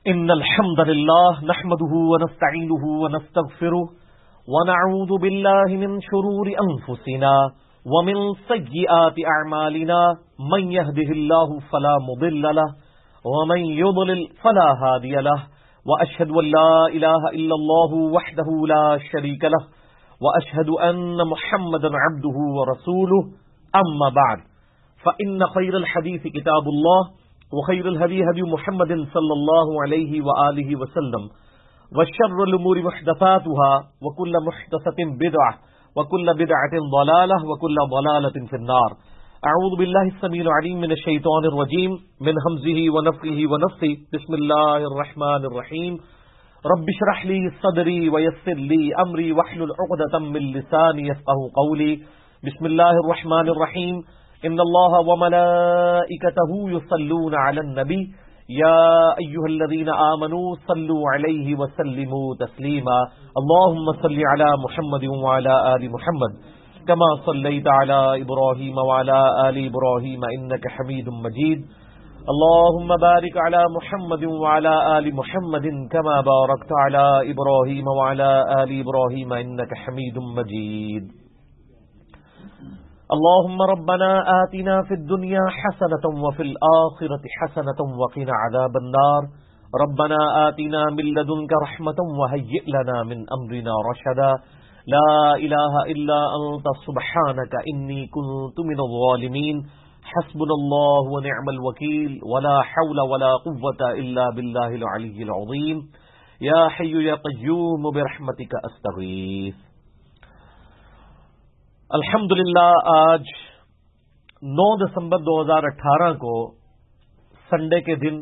إن الحمد لله نحمده ونستعينه ونستغفره ونعوذ بالله من شرور أنفسنا ومن سيئات أعمالنا من يهده الله فلا مضل له ومن يضلل فلا هادي له وأشهد أن لا إله إلا الله وحده لا شريك له وأشهد أن محمدا عبده ورسوله أما بعد فإن خير الحديث كتاب الله وخير الهدي هدي محمد صلى الله عليه وآله وسلم وشر الأمور محدثاتها وكل محدثة بدعة وكل بدعة ضلالة وكل ضلالة في النار. أعوذ بالله السميع العليم من الشيطان الرجيم من همزه ونفخه ونفثه. بسم الله الرحمن الرحيم. رب اشرح لي صدري ويسر لي أمري واحلل عقدة من لساني يفقهوا قولي. بسم الله الرحمن الرحيم. إن الله وملائكته يصلون على النبي يا أيها الذين آمنوا صلوا عليه وسلموا تسليما. اللهم صل على محمد وعلى آل محمد كما صليت على إبراهيم وعلى آل إبراهيم إنك حميد مجيد. اللهم بارك على محمد وعلى آل محمد كما باركت على إبراهيم وعلى آل إبراهيم إنك حميد مجيد. اللهم ربنا آتنا في الدنيا حسنة وفي الآخرة حسنة وقنا عذاب النار. ربنا آتنا من لدنك رحمة وهيئ لنا من أمرنا رشدا. لا إله إلا أنت سبحانك إني كنت من الظالمين. حسبنا الله ونعم الوكيل ولا حول ولا قوة إلا بالله العلي العظيم. يا حي يا قيوم برحمتك أستغيث. الحمدللہ آج 9 دسمبر 2018 کو سنڈے کے دن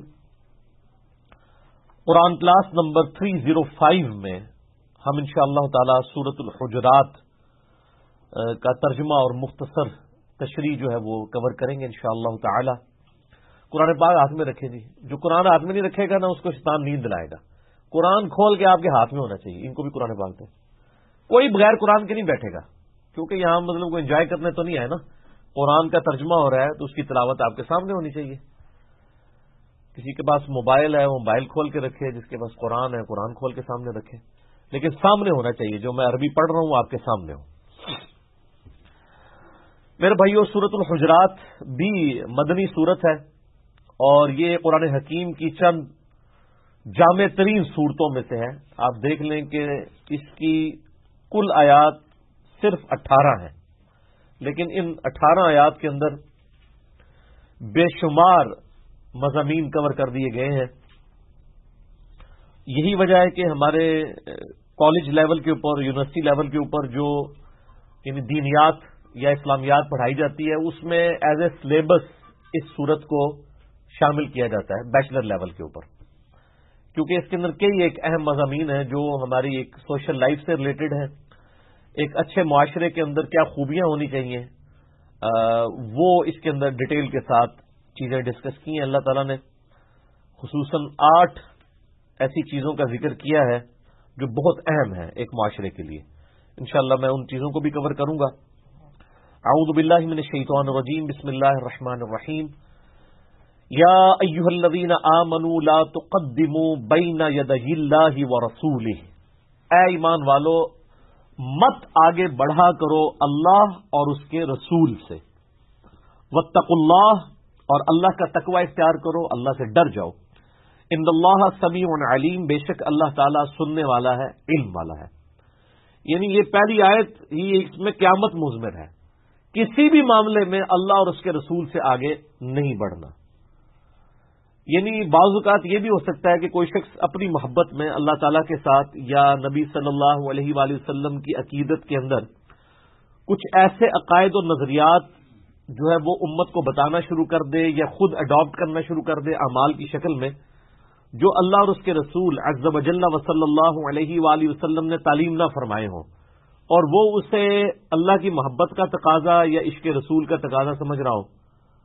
قرآن کلاس نمبر 305 میں ہم انشاءاللہ تعالی سورۃ الحجرات کا ترجمہ اور مختصر تشریح جو ہے وہ کور کریں گے انشاءاللہ تعالی. قرآن پاک ہاتھ میں رکھے جی. جو قرآن ہاتھ میں نہیں رکھے گا نا اس کو شیطان نیند دلائے گا. قرآن کھول کے آپ کے ہاتھ میں ہونا چاہیے. ان کو بھی قرآن پاک دے. کوئی بغیر قرآن کے نہیں بیٹھے گا کیونکہ یہاں مطلب کو انجوائے کرنے تو نہیں آئے نا. قرآن کا ترجمہ ہو رہا ہے تو اس کی تلاوت آپ کے سامنے ہونی چاہیے. کسی کے پاس موبائل ہے وہ موبائل کھول کے رکھے, جس کے پاس قرآن ہے قرآن کھول کے سامنے رکھے, لیکن سامنے ہونا چاہیے. جو میں عربی پڑھ رہا ہوں وہ آپ کے سامنے ہو. میرے بھائیو, سورۃ الحجرات بھی مدنی سورت ہے اور یہ قرآن حکیم کی چند جامع ترین صورتوں میں سے ہے. آپ دیکھ لیں کہ اس کی کل آیات صرف 18 ہیں, لیکن ان 18 آیات کے اندر بے شمار مضامین کور کر دیے گئے ہیں. یہی وجہ ہے کہ ہمارے کالج لیول کے اوپر, یونیورسٹی لیول کے اوپر جو یعنی دینیات یا اسلامیات پڑھائی جاتی ہے اس میں ایز اے سلیبس اس صورت کو شامل کیا جاتا ہے بیچلر لیول کے اوپر, کیونکہ اس کے اندر کئی ایک اہم مضامین ہیں جو ہماری ایک سوشل لائف سے ریلیٹڈ ہیں. ایک اچھے معاشرے کے اندر کیا خوبیاں ہونی چاہیے وہ اس کے اندر ڈیٹیل کے ساتھ چیزیں ڈسکس کی ہیں. اللہ تعالیٰ نے خصوصاً 8 ایسی چیزوں کا ذکر کیا ہے جو بہت اہم ہیں ایک معاشرے کے لیے. انشاءاللہ میں ان چیزوں کو بھی کور کروں گا. اعوذ باللہ من الشیطان الرجیم. بسم اللہ الرحمن الرحیم. یا ایھا الذین آمنوا لا تقدموا بین یدی اللہ ورسولہ. اے ایمان والو, مت آگے بڑھا کرو اللہ اور اس کے رسول سے. واتقوا اللہ, اور اللہ کا تقوی اختیار کرو, اللہ سے ڈر جاؤ. ان اللہ سمیع علیم, بے شک اللہ تعالیٰ سننے والا ہے, علم والا ہے. یعنی یہ پہلی آیت ہی اس میں قیامت مضمر ہے. کسی بھی معاملے میں اللہ اور اس کے رسول سے آگے نہیں بڑھنا. یعنی بعض اوقات یہ بھی ہو سکتا ہے کہ کوئی شخص اپنی محبت میں اللہ تعالیٰ کے ساتھ یا نبی صلی اللہ علیہ وآلہ وسلم کی عقیدت کے اندر کچھ ایسے عقائد و نظریات جو ہے وہ امت کو بتانا شروع کر دے یا خود اڈاپٹ کرنا شروع کر دے اعمال کی شکل میں, جو اللہ اور اس کے رسول عز و جل و صلی اللہ علیہ وآلہ وسلم نے تعلیم نہ فرمائے ہوں, اور وہ اسے اللہ کی محبت کا تقاضا یا عشق رسول کا تقاضا سمجھ رہا ہو.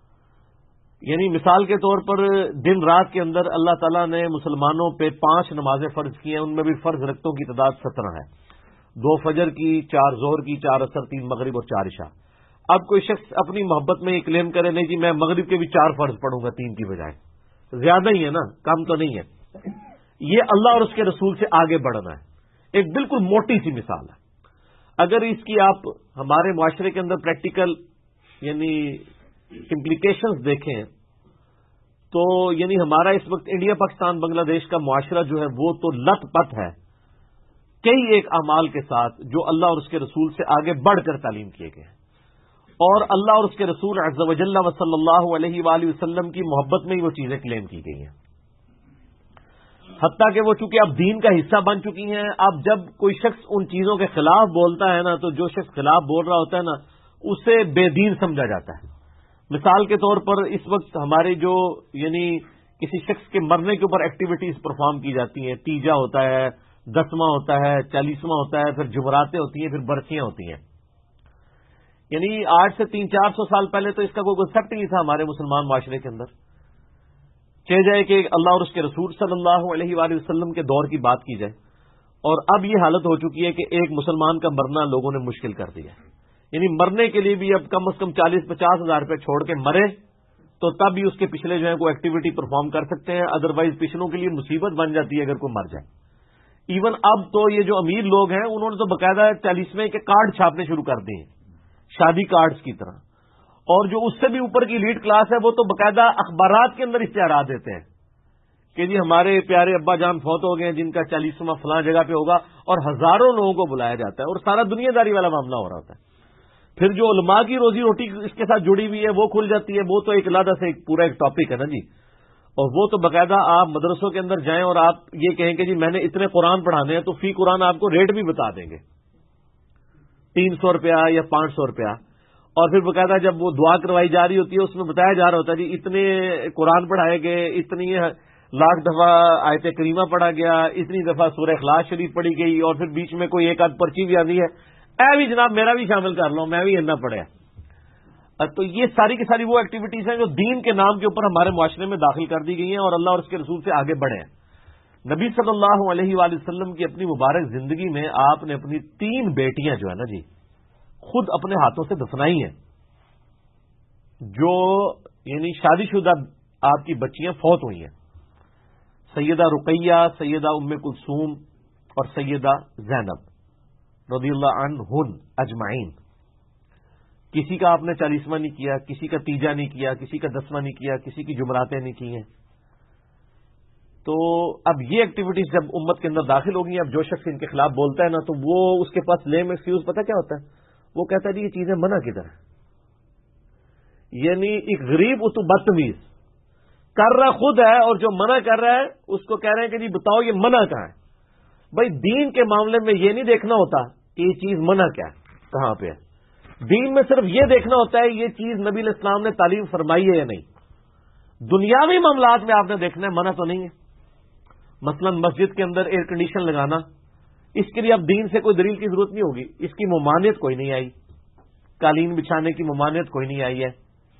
یعنی مثال کے طور پر دن رات کے اندر اللہ تعالیٰ نے مسلمانوں پہ 5 نمازیں فرض کی ہیں, ان میں بھی فرض رکھتوں کی تعداد 17 ہے. 2 فجر کی, 4 ظہر کی, 4 عصر, 3 مغرب اور 4 عشاء. اب کوئی شخص اپنی محبت میں یہ کلیم کرے نہیں جی میں مغرب کے بھی 4 فرض پڑھوں گا 3 کی بجائے, زیادہ ہی ہے نا, کم تو نہیں ہے. یہ اللہ اور اس کے رسول سے آگے بڑھنا ہے. ایک بالکل موٹی سی مثال ہے. اگر اس کی آپ ہمارے معاشرے کے اندر پریکٹیکل یعنی امپلیکیشنز دیکھیں تو یعنی ہمارا اس وقت انڈیا پاکستان بنگلہ دیش کا معاشرہ جو ہے وہ تو لت پت ہے کئی ایک اعمال کے ساتھ جو اللہ اور اس کے رسول سے آگے بڑھ کر تعلیم کیے گئے ہیں، اور اللہ اور اس کے رسول عز و جل و صلی اللہ علیہ وآلہ وسلم کی محبت میں ہی وہ چیزیں کلیم کی گئی ہیں. حتیٰ کہ وہ چونکہ اب دین کا حصہ بن چکی ہیں. اب جب کوئی شخص ان چیزوں کے خلاف بولتا ہے نا تو جو شخص خلاف بول رہا ہوتا ہے نا اسے بے دین سمجھا جاتا ہے. مثال کے طور پر اس وقت ہمارے جو یعنی کسی شخص کے مرنے کے اوپر ایکٹیویٹیز پرفارم کی جاتی ہیں، تیجا ہوتا ہے، 10واں ہوتا ہے، 40واں ہوتا ہے، پھر جمعراتیں ہوتی ہیں، پھر برسیاں ہوتی ہیں. یعنی آج سے 300-400 سال پہلے تو اس کا کوئی کنسیپٹ نہیں تھا ہمارے مسلمان معاشرے کے اندر. چاہے جائے کہ اللہ اور اس کے رسول صلی اللہ علیہ وآلہ وسلم کے دور کی بات کی جائے، اور اب یہ حالت ہو چکی ہے کہ ایک مسلمان کا مرنا لوگوں نے مشکل کر دیا. یعنی مرنے کے لیے بھی اب کم از کم 40-50 ہزار روپے چھوڑ کے مرے تو تب بھی اس کے پچھلے جو ہے کوئی ایکٹیویٹی پرفارم کر سکتے ہیں، ادروائز پچھلوں کے لیے مصیبت بن جاتی ہے اگر کوئی مر جائے. ایون اب تو یہ جو امیر لوگ ہیں انہوں نے تو باقاعدہ 40ویں کے کارڈ چھاپنے شروع کر دیے ہیں، شادی کارڈز کی طرح. اور جو اس سے بھی اوپر کی لیڈ کلاس ہے وہ تو باقاعدہ اخبارات کے اندر اشتہارات دیتے ہیں کہ جی ہمارے پیارے ابا جان فوت ہو گئے ہیں جن کا 40واں فلاں جگہ پہ ہوگا، اور ہزاروں لوگوں کو بلایا جاتا ہے اور سارا دنیا داری والا معاملہ ہو رہا ہوتا ہے. پھر جو علماء کی روزی روٹی اس کے ساتھ جڑی ہوئی ہے وہ کھل جاتی ہے، وہ تو ایک علیحدہ سے پورا ایک ٹاپک ہے نا جی. اور وہ تو باقاعدہ آپ مدرسوں کے اندر جائیں اور آپ یہ کہیں کہ جی میں نے اتنے قرآن پڑھانے ہیں تو فی قرآن آپ کو ریٹ بھی بتا دیں گے، 300 روپیہ یا 500 روپیہ. اور پھر باقاعدہ جب وہ دعا کروائی جا رہی ہوتی ہے اس میں بتایا جا رہا ہوتا ہے جی اتنے قرآن پڑھائے گئے، اتنی لاکھ دفعہ آیت کریمہ پڑھا گیا، اتنی دفعہ سورہ اخلاص شریف پڑھی گئی، اور پھر بیچ میں کوئی ایک آدھ پرچی بھی آتی ہے، اے بھی جناب میرا بھی شامل کر لو، میں بھی اتنا پڑھیا. تو یہ ساری کی ساری وہ ایکٹیویٹیز ہیں جو دین کے نام کے اوپر ہمارے معاشرے میں داخل کر دی گئی ہیں اور اللہ اور اس کے رسول سے آگے بڑھے ہیں. نبی صلی اللہ علیہ وآلہ وسلم کی اپنی مبارک زندگی میں آپ نے اپنی 3 بیٹیاں جو ہے نا جی خود اپنے ہاتھوں سے دفنائی ہیں، جو یعنی شادی شدہ آپ کی بچیاں فوت ہوئی ہیں. سیدہ رقیہ، سیدہ ام کلثوم اور سیدہ زینب رضی اللہ عنہن اجمعین. کسی کا آپ نے 40واں نہیں کیا، کسی کا تیجا نہیں کیا، کسی کا 10واں نہیں کیا، کسی کی جمعراتیں نہیں کی ہیں. تو اب یہ ایکٹیویٹیز جب امت کے اندر داخل ہو گئی، اب جو شخص ان کے خلاف بولتا ہے نا تو وہ اس کے پاس لیم ایکسکیوز پتہ کیا ہوتا ہے؟ وہ کہتا ہے جی یہ چیزیں منع کدھر ہیں. یعنی ایک غریب تو بدتمیز کر رہا خود ہے اور جو منع کر رہا ہے اس کو کہہ رہے ہیں کہ جی بتاؤ یہ منع کہاں ہے. بھائی دین کے معاملے میں یہ نہیں دیکھنا ہوتا کہ یہ چیز منع کیا ہے، کہاں پہ ہے. دین میں صرف یہ دیکھنا ہوتا ہے یہ چیز نبی علیہ السلام نے تعلیم فرمائی ہے یا نہیں. دنیاوی معاملات میں آپ نے دیکھنا ہے منع تو نہیں ہے. مثلا مسجد کے اندر ایئر کنڈیشن لگانا، اس کے لیے اب دین سے کوئی دلیل کی ضرورت نہیں ہوگی، اس کی ممانعت کوئی نہیں آئی. قالین بچھانے کی ممانعت کوئی نہیں آئی ہے.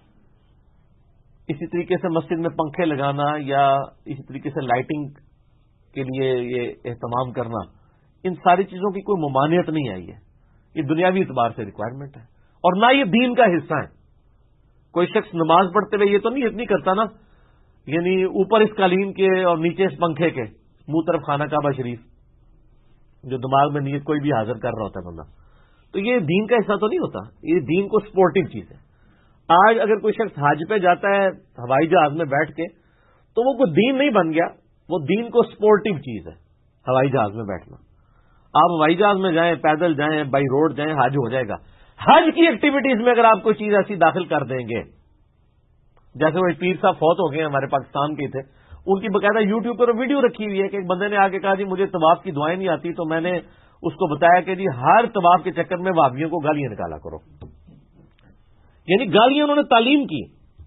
اسی طریقے سے مسجد میں پنکھے لگانا یا اسی طریقے سے لائٹنگ کے لیے یہ اہتمام کرنا، ان ساری چیزوں کی کوئی ممانعت نہیں آئی ہے. یہ دنیاوی اعتبار سے ریکوائرمنٹ ہے اور نہ یہ دین کا حصہ ہے. کوئی شخص نماز پڑھتے ہوئے یہ تو نہیں کرتا نا یعنی اوپر اس قالین کے اور نیچے اس پنکھے کے منہ طرف خانہ کعبہ شریف، جو دماغ میں نیت کوئی بھی حاضر کر رہا ہوتا ہے بندہ، تو یہ دین کا حصہ تو نہیں ہوتا. یہ دین کو سپورٹو چیز ہے. آج اگر کوئی شخص حج پہ جاتا ہے ہوائی جہاز میں بیٹھ کے تو وہ کوئی دین نہیں بن گیا، وہ دین کو سپورٹو چیز ہے ہوائی جہاز میں بیٹھنا. آپ ہوائی جہاز میں جائیں، پیدل جائیں، بائی روڈ جائیں، حج ہو جائے گا. حج کی ایکٹیویٹیز میں اگر آپ کوئی چیز ایسی داخل کر دیں گے، جیسے وہ پیر صاحب فوت ہو گئے ہمارے پاکستان کے تھے، ان کی باقاعدہ یوٹیوب پر ویڈیو رکھی ہوئی ہے کہ ایک بندے نے آ کے کہا جی مجھے طواف کی دعائیں نہیں آتی، تو میں نے اس کو بتایا کہ جی ہر طواف کے چکر میں وہابیوں کو گالیاں نکالا کرو. یعنی گالیاں انہوں نے تعلیم کی.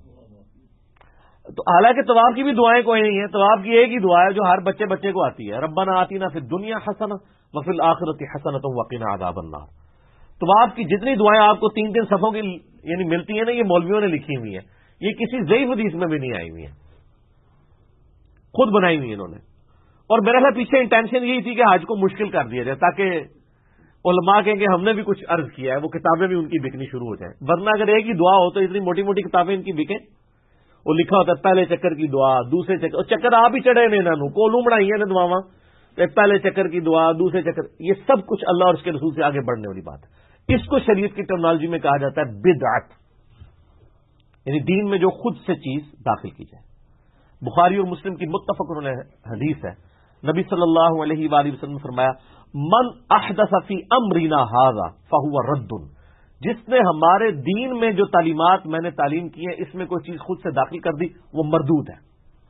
تو حالانکہ طواف کی بھی دعائیں کوئی نہیں ہیں، طواف کی ایک ہی دعا ہے جو ہر بچے کو آتی ہے، ربنا آتینا فی الدنیا حسنہ وفی الآخرۃ حسنۃ وقنا عذاب النار. طواف کی جتنی دعائیں آپ کو 3 صفحوں کی یعنی ملتی ہیں نا، یہ مولویوں نے لکھی ہوئی ہیں، یہ کسی ضعیف حدیث میں بھی نہیں آئی ہوئی ہیں، خود بنائی ہوئی انہوں نے. اور میرا خیال پیچھے انٹینشن یہی تھی کہ حج کو مشکل کر دیا جائے تاکہ علماء کہیں کہ ہم نے بھی کچھ عرض کیا ہے، وہ کتابیں بھی ان کی بکنی شروع ہو جائیں. ورنہ اگر ایک ہی دعا ہو تو اتنی موٹی موٹی کتابیں ان کی بکیں. وہ لکھا ہوتا ہے پہلے چکر کی دعا، دوسرے چکر آپ ہی چڑھے نے انہوں کولوں بنائی نے دعاواں، پہلے چکر کی دعا، دوسرے چکر، یہ سب کچھ اللہ اور اس کے رسول سے آگے بڑھنے والی بات ہے۔ اس کو شریعت کی ٹرمنالوجی میں کہا جاتا ہے بدعت، یعنی دین میں جو خود سے چیز داخل کی جائے۔ بخاری اور مسلم کی متفق علیہ حدیث ہے، نبی صلی اللہ علیہ وآلہ وسلم نے فرمایا من احدث فی امرنا ھذا فہو رد، جس نے ہمارے دین میں جو تعلیمات میں نے تعلیم کی ہیں اس میں کوئی چیز خود سے داخل کر دی وہ مردود ہے۔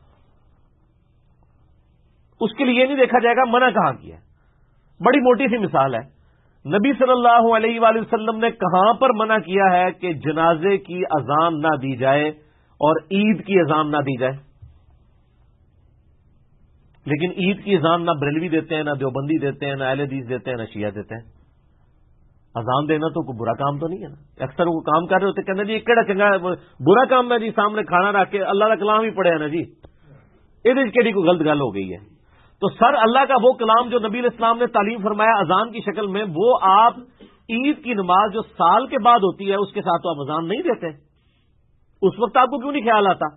اس کے لیے یہ نہیں دیکھا جائے گا منع کہاں کیا ہے۔ بڑی موٹی سی مثال ہے، نبی صلی اللہ علیہ وآلہ وسلم نے کہاں پر منع کیا ہے کہ جنازے کی اذان نہ دی جائے اور عید کی اذان نہ دی جائے؟ لیکن عید کی اذان نہ بریلوی دیتے ہیں، نہ دیوبندی دیتے ہیں، نہ اہل حدیث دیتے ہیں، نہ شیعہ دیتے ہیں۔ اذان دینا تو کوئی برا کام تو نہیں ہے نا، اکثر وہ کام کر رہے ہوتے کہنا جی کہڑا چنگا برا کام ہے جی، سامنے کھانا رکھ کے اللہ کا کلام ہی پڑھے نا جی، یہ کہڑی کوئی غلط گل ہو گئی ہے؟ تو سر اللہ کا وہ کلام جو نبی علیہ السلام نے تعلیم فرمایا اذان کی شکل میں، وہ آپ عید کی نماز جو سال کے بعد ہوتی ہے اس کے ساتھ تو آپ اذان نہیں دیتے، اس وقت آپ کو کیوں نہیں خیال آتا؟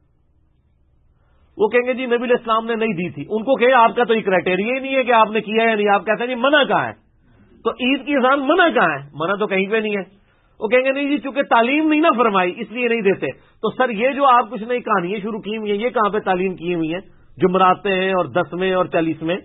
وہ کہیں گے جی نبی علیہ السلام نے نہیں دی تھی، ان کو کہیں آپ کا تو یہ کرائٹیریا ہی نہیں ہے کہ آپ نے کیا ہے نہیں، آپ کہتے ہیں جی منع کہاں ہے؟ تو عید کی اذان منع کہاں ہے؟ منع تو کہیں پہ نہیں ہے۔ وہ کہیں گے نہیں جی چونکہ تعلیم نہیں نہ فرمائی اس لیے نہیں دیتے۔ تو سر یہ جو آپ کچھ نئی کہانیاں شروع کی ہوئی ہیں یہ کہاں پہ تعلیم کی ہوئی ہیں؟ جمعراتیں ہیں اور 10ویں اور 40ویں،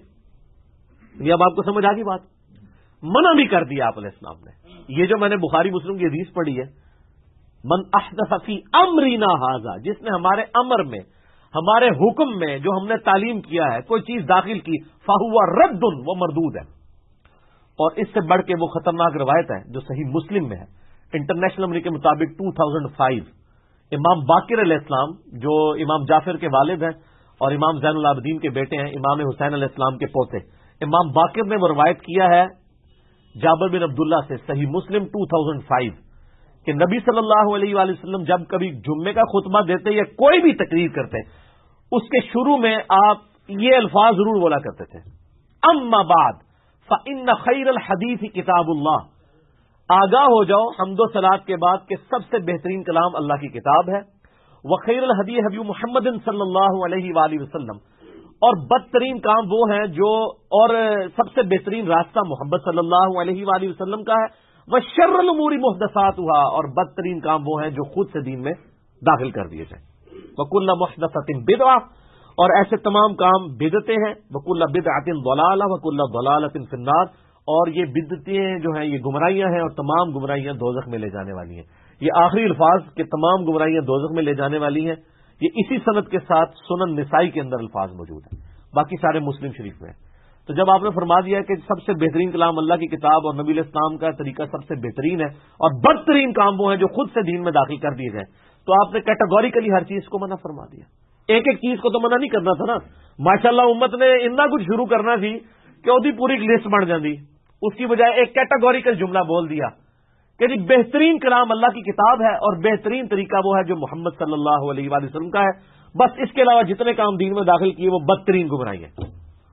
یہ اب آپ کو سمجھ آ گئی بات؟ منع بھی کر دیا آپ علیہ السلام نے۔ یہ جو میں نے بخاری مسلم کی حدیث پڑھی ہے، من احدث فی امرنا ھذا، جس نے ہمارے امر میں، ہمارے حکم میں جو ہم نے تعلیم کیا ہے کوئی چیز داخل کی، فہو رد، وہ مردود ہے۔ اور اس سے بڑھ کے وہ خطرناک روایت ہے جو صحیح مسلم میں ہے، انٹرنیشنل نمبر کے مطابق 2005، امام باقر علیہ السلام جو امام جعفر کے والد ہیں اور امام زین العابدین کے بیٹے ہیں، امام حسین علیہ السلام کے پوتے، امام باقر نے وہ روایت کیا ہے جابر بن عبداللہ سے، صحیح مسلم 2005، کہ نبی صلی اللہ علیہ وآلہ وسلم جب کبھی جمعے کا خطبہ دیتے یا کوئی بھی تقریر کرتے اس کے شروع میں آپ یہ الفاظ ضرور بولا کرتے تھے، اما بعد فإن خیر الحدیث کتاب اللہ، آگاہ ہو جاؤ حمد و صلوات کے بعد کہ سب سے بہترین کلام اللہ کی کتاب ہے، وخیر الہدی ہدی محمد صلی اللہ علیہ وآلہ وسلم، اور بدترین کام وہ ہیں جو، اور سب سے بہترین راستہ محمد صلی اللہ علیہ وآلہ وسلم کا ہے، وشر الامور محدثاتھا، اور بدترین کام وہ ہیں جو خود سے دین میں داخل کر دیے جائیں، وکل محدثۃ بدعہ، اور ایسے تمام کام بدعتیں ہیں، وکل بدعۃ ضلالہ وکل ضلالۃ فی النار، اور یہ بدعتیں جو ہیں یہ گمراہیاں ہیں اور تمام گمراہیاں دوزخ میں لے جانے والی ہیں۔ یہ آخری الفاظ کہ تمام گمراہیاں دوزخ میں لے جانے والی ہیں، یہ اسی سند کے ساتھ سنن نسائی کے اندر الفاظ موجود ہیں، باقی سارے مسلم شریف میں ہیں۔ تو جب آپ نے فرما دیا کہ سب سے بہترین کلام اللہ کی کتاب اور نبی علیہ السلام کا طریقہ سب سے بہترین ہے اور بدترین کام وہ ہیں جو خود سے دین میں داخل کر دیے جائیں، تو آپ نے کیٹیگوریکلی ہر چیز کو منع فرما دیا۔ ایک ایک چیز کو تو منع نہیں کرنا تھا نا، ماشاءاللہ امت نے اتنا کچھ شروع کرنا تھی کہ وہ پوری لسٹ بن جاتی، اس کی بجائے ایک کیٹیگوریکل جملہ بول دیا کہ جی بہترین کلام اللہ کی کتاب ہے اور بہترین طریقہ وہ ہے جو محمد صلی اللہ علیہ وآلہ وسلم کا ہے، بس اس کے علاوہ جتنے کام دین میں داخل کیے وہ بدترین گمراہی ہے۔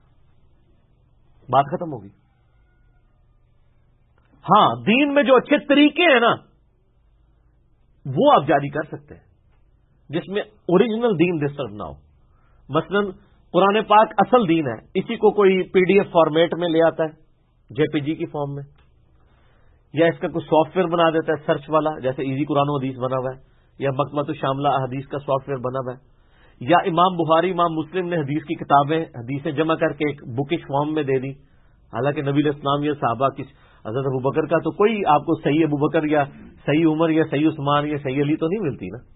بات ختم ہوگی۔ ہاں دین میں جو اچھے طریقے ہیں نا وہ آپ جاری کر سکتے ہیں جس میں اوریجنل دین ڈسٹرب نہ ہو۔ مثلا قرآن پاک اصل دین ہے، اسی کو کوئی پی ڈی ایف فارمیٹ میں لے آتا ہے، جے پی جی کی فارم میں، یا اس کا کوئی سافٹ ویئر بنا دیتا ہے سرچ والا، جیسے ایزی قرآن و حدیث بنا ہوا ہے، یا مکتبۃ الشاملہ احادیث کا سافٹ ویئر بنا ہوا ہے، یا امام بخاری امام مسلم نے حدیث کی کتابیں حدیثیں جمع کر کے ایک بکش فارم میں دے دی، حالانکہ نبی علیہ السلام یا صحابہ کی حضرت ابوبکر کا تو کوئی آپ کو صحیح ابوبکر یا صحیح عمر یا صحیح عثمان یا صحیح علی تو نہیں ملتی نا۔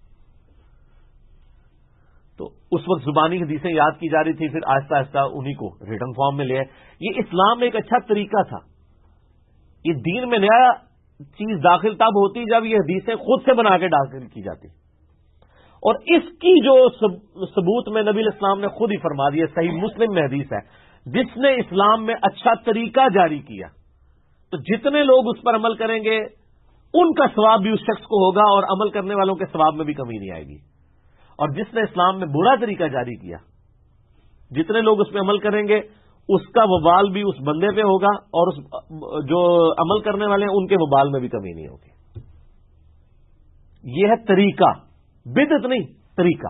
تو اس وقت زبانی حدیثیں یاد کی جا رہی تھی، پھر آہستہ آہستہ انہی کو ریٹن فارم میں لے آئے۔ یہ اسلام میں ایک اچھا طریقہ تھا۔ یہ دین میں نیا چیز داخل تب ہوتی جب یہ حدیثیں خود سے بنا کے داخل کی جاتی، اور اس کی جو ثبوت میں نبی علیہ السلام نے خود ہی فرما دیا، صحیح مسلم میں حدیث ہے، جس نے اسلام میں اچھا طریقہ جاری کیا تو جتنے لوگ اس پر عمل کریں گے ان کا ثواب بھی اس شخص کو ہوگا اور عمل کرنے والوں کے ثواب میں بھی کمی نہیں آئے گی، اور جس نے اسلام میں برا طریقہ جاری کیا جتنے لوگ اس پہ عمل کریں گے اس کا وبال بھی اس بندے پہ ہوگا اور اس جو عمل کرنے والے ہیں ان کے وبال میں بھی کمی نہیں ہوگی۔ یہ ہے طریقہ، بدعت نہیں۔ طریقہ.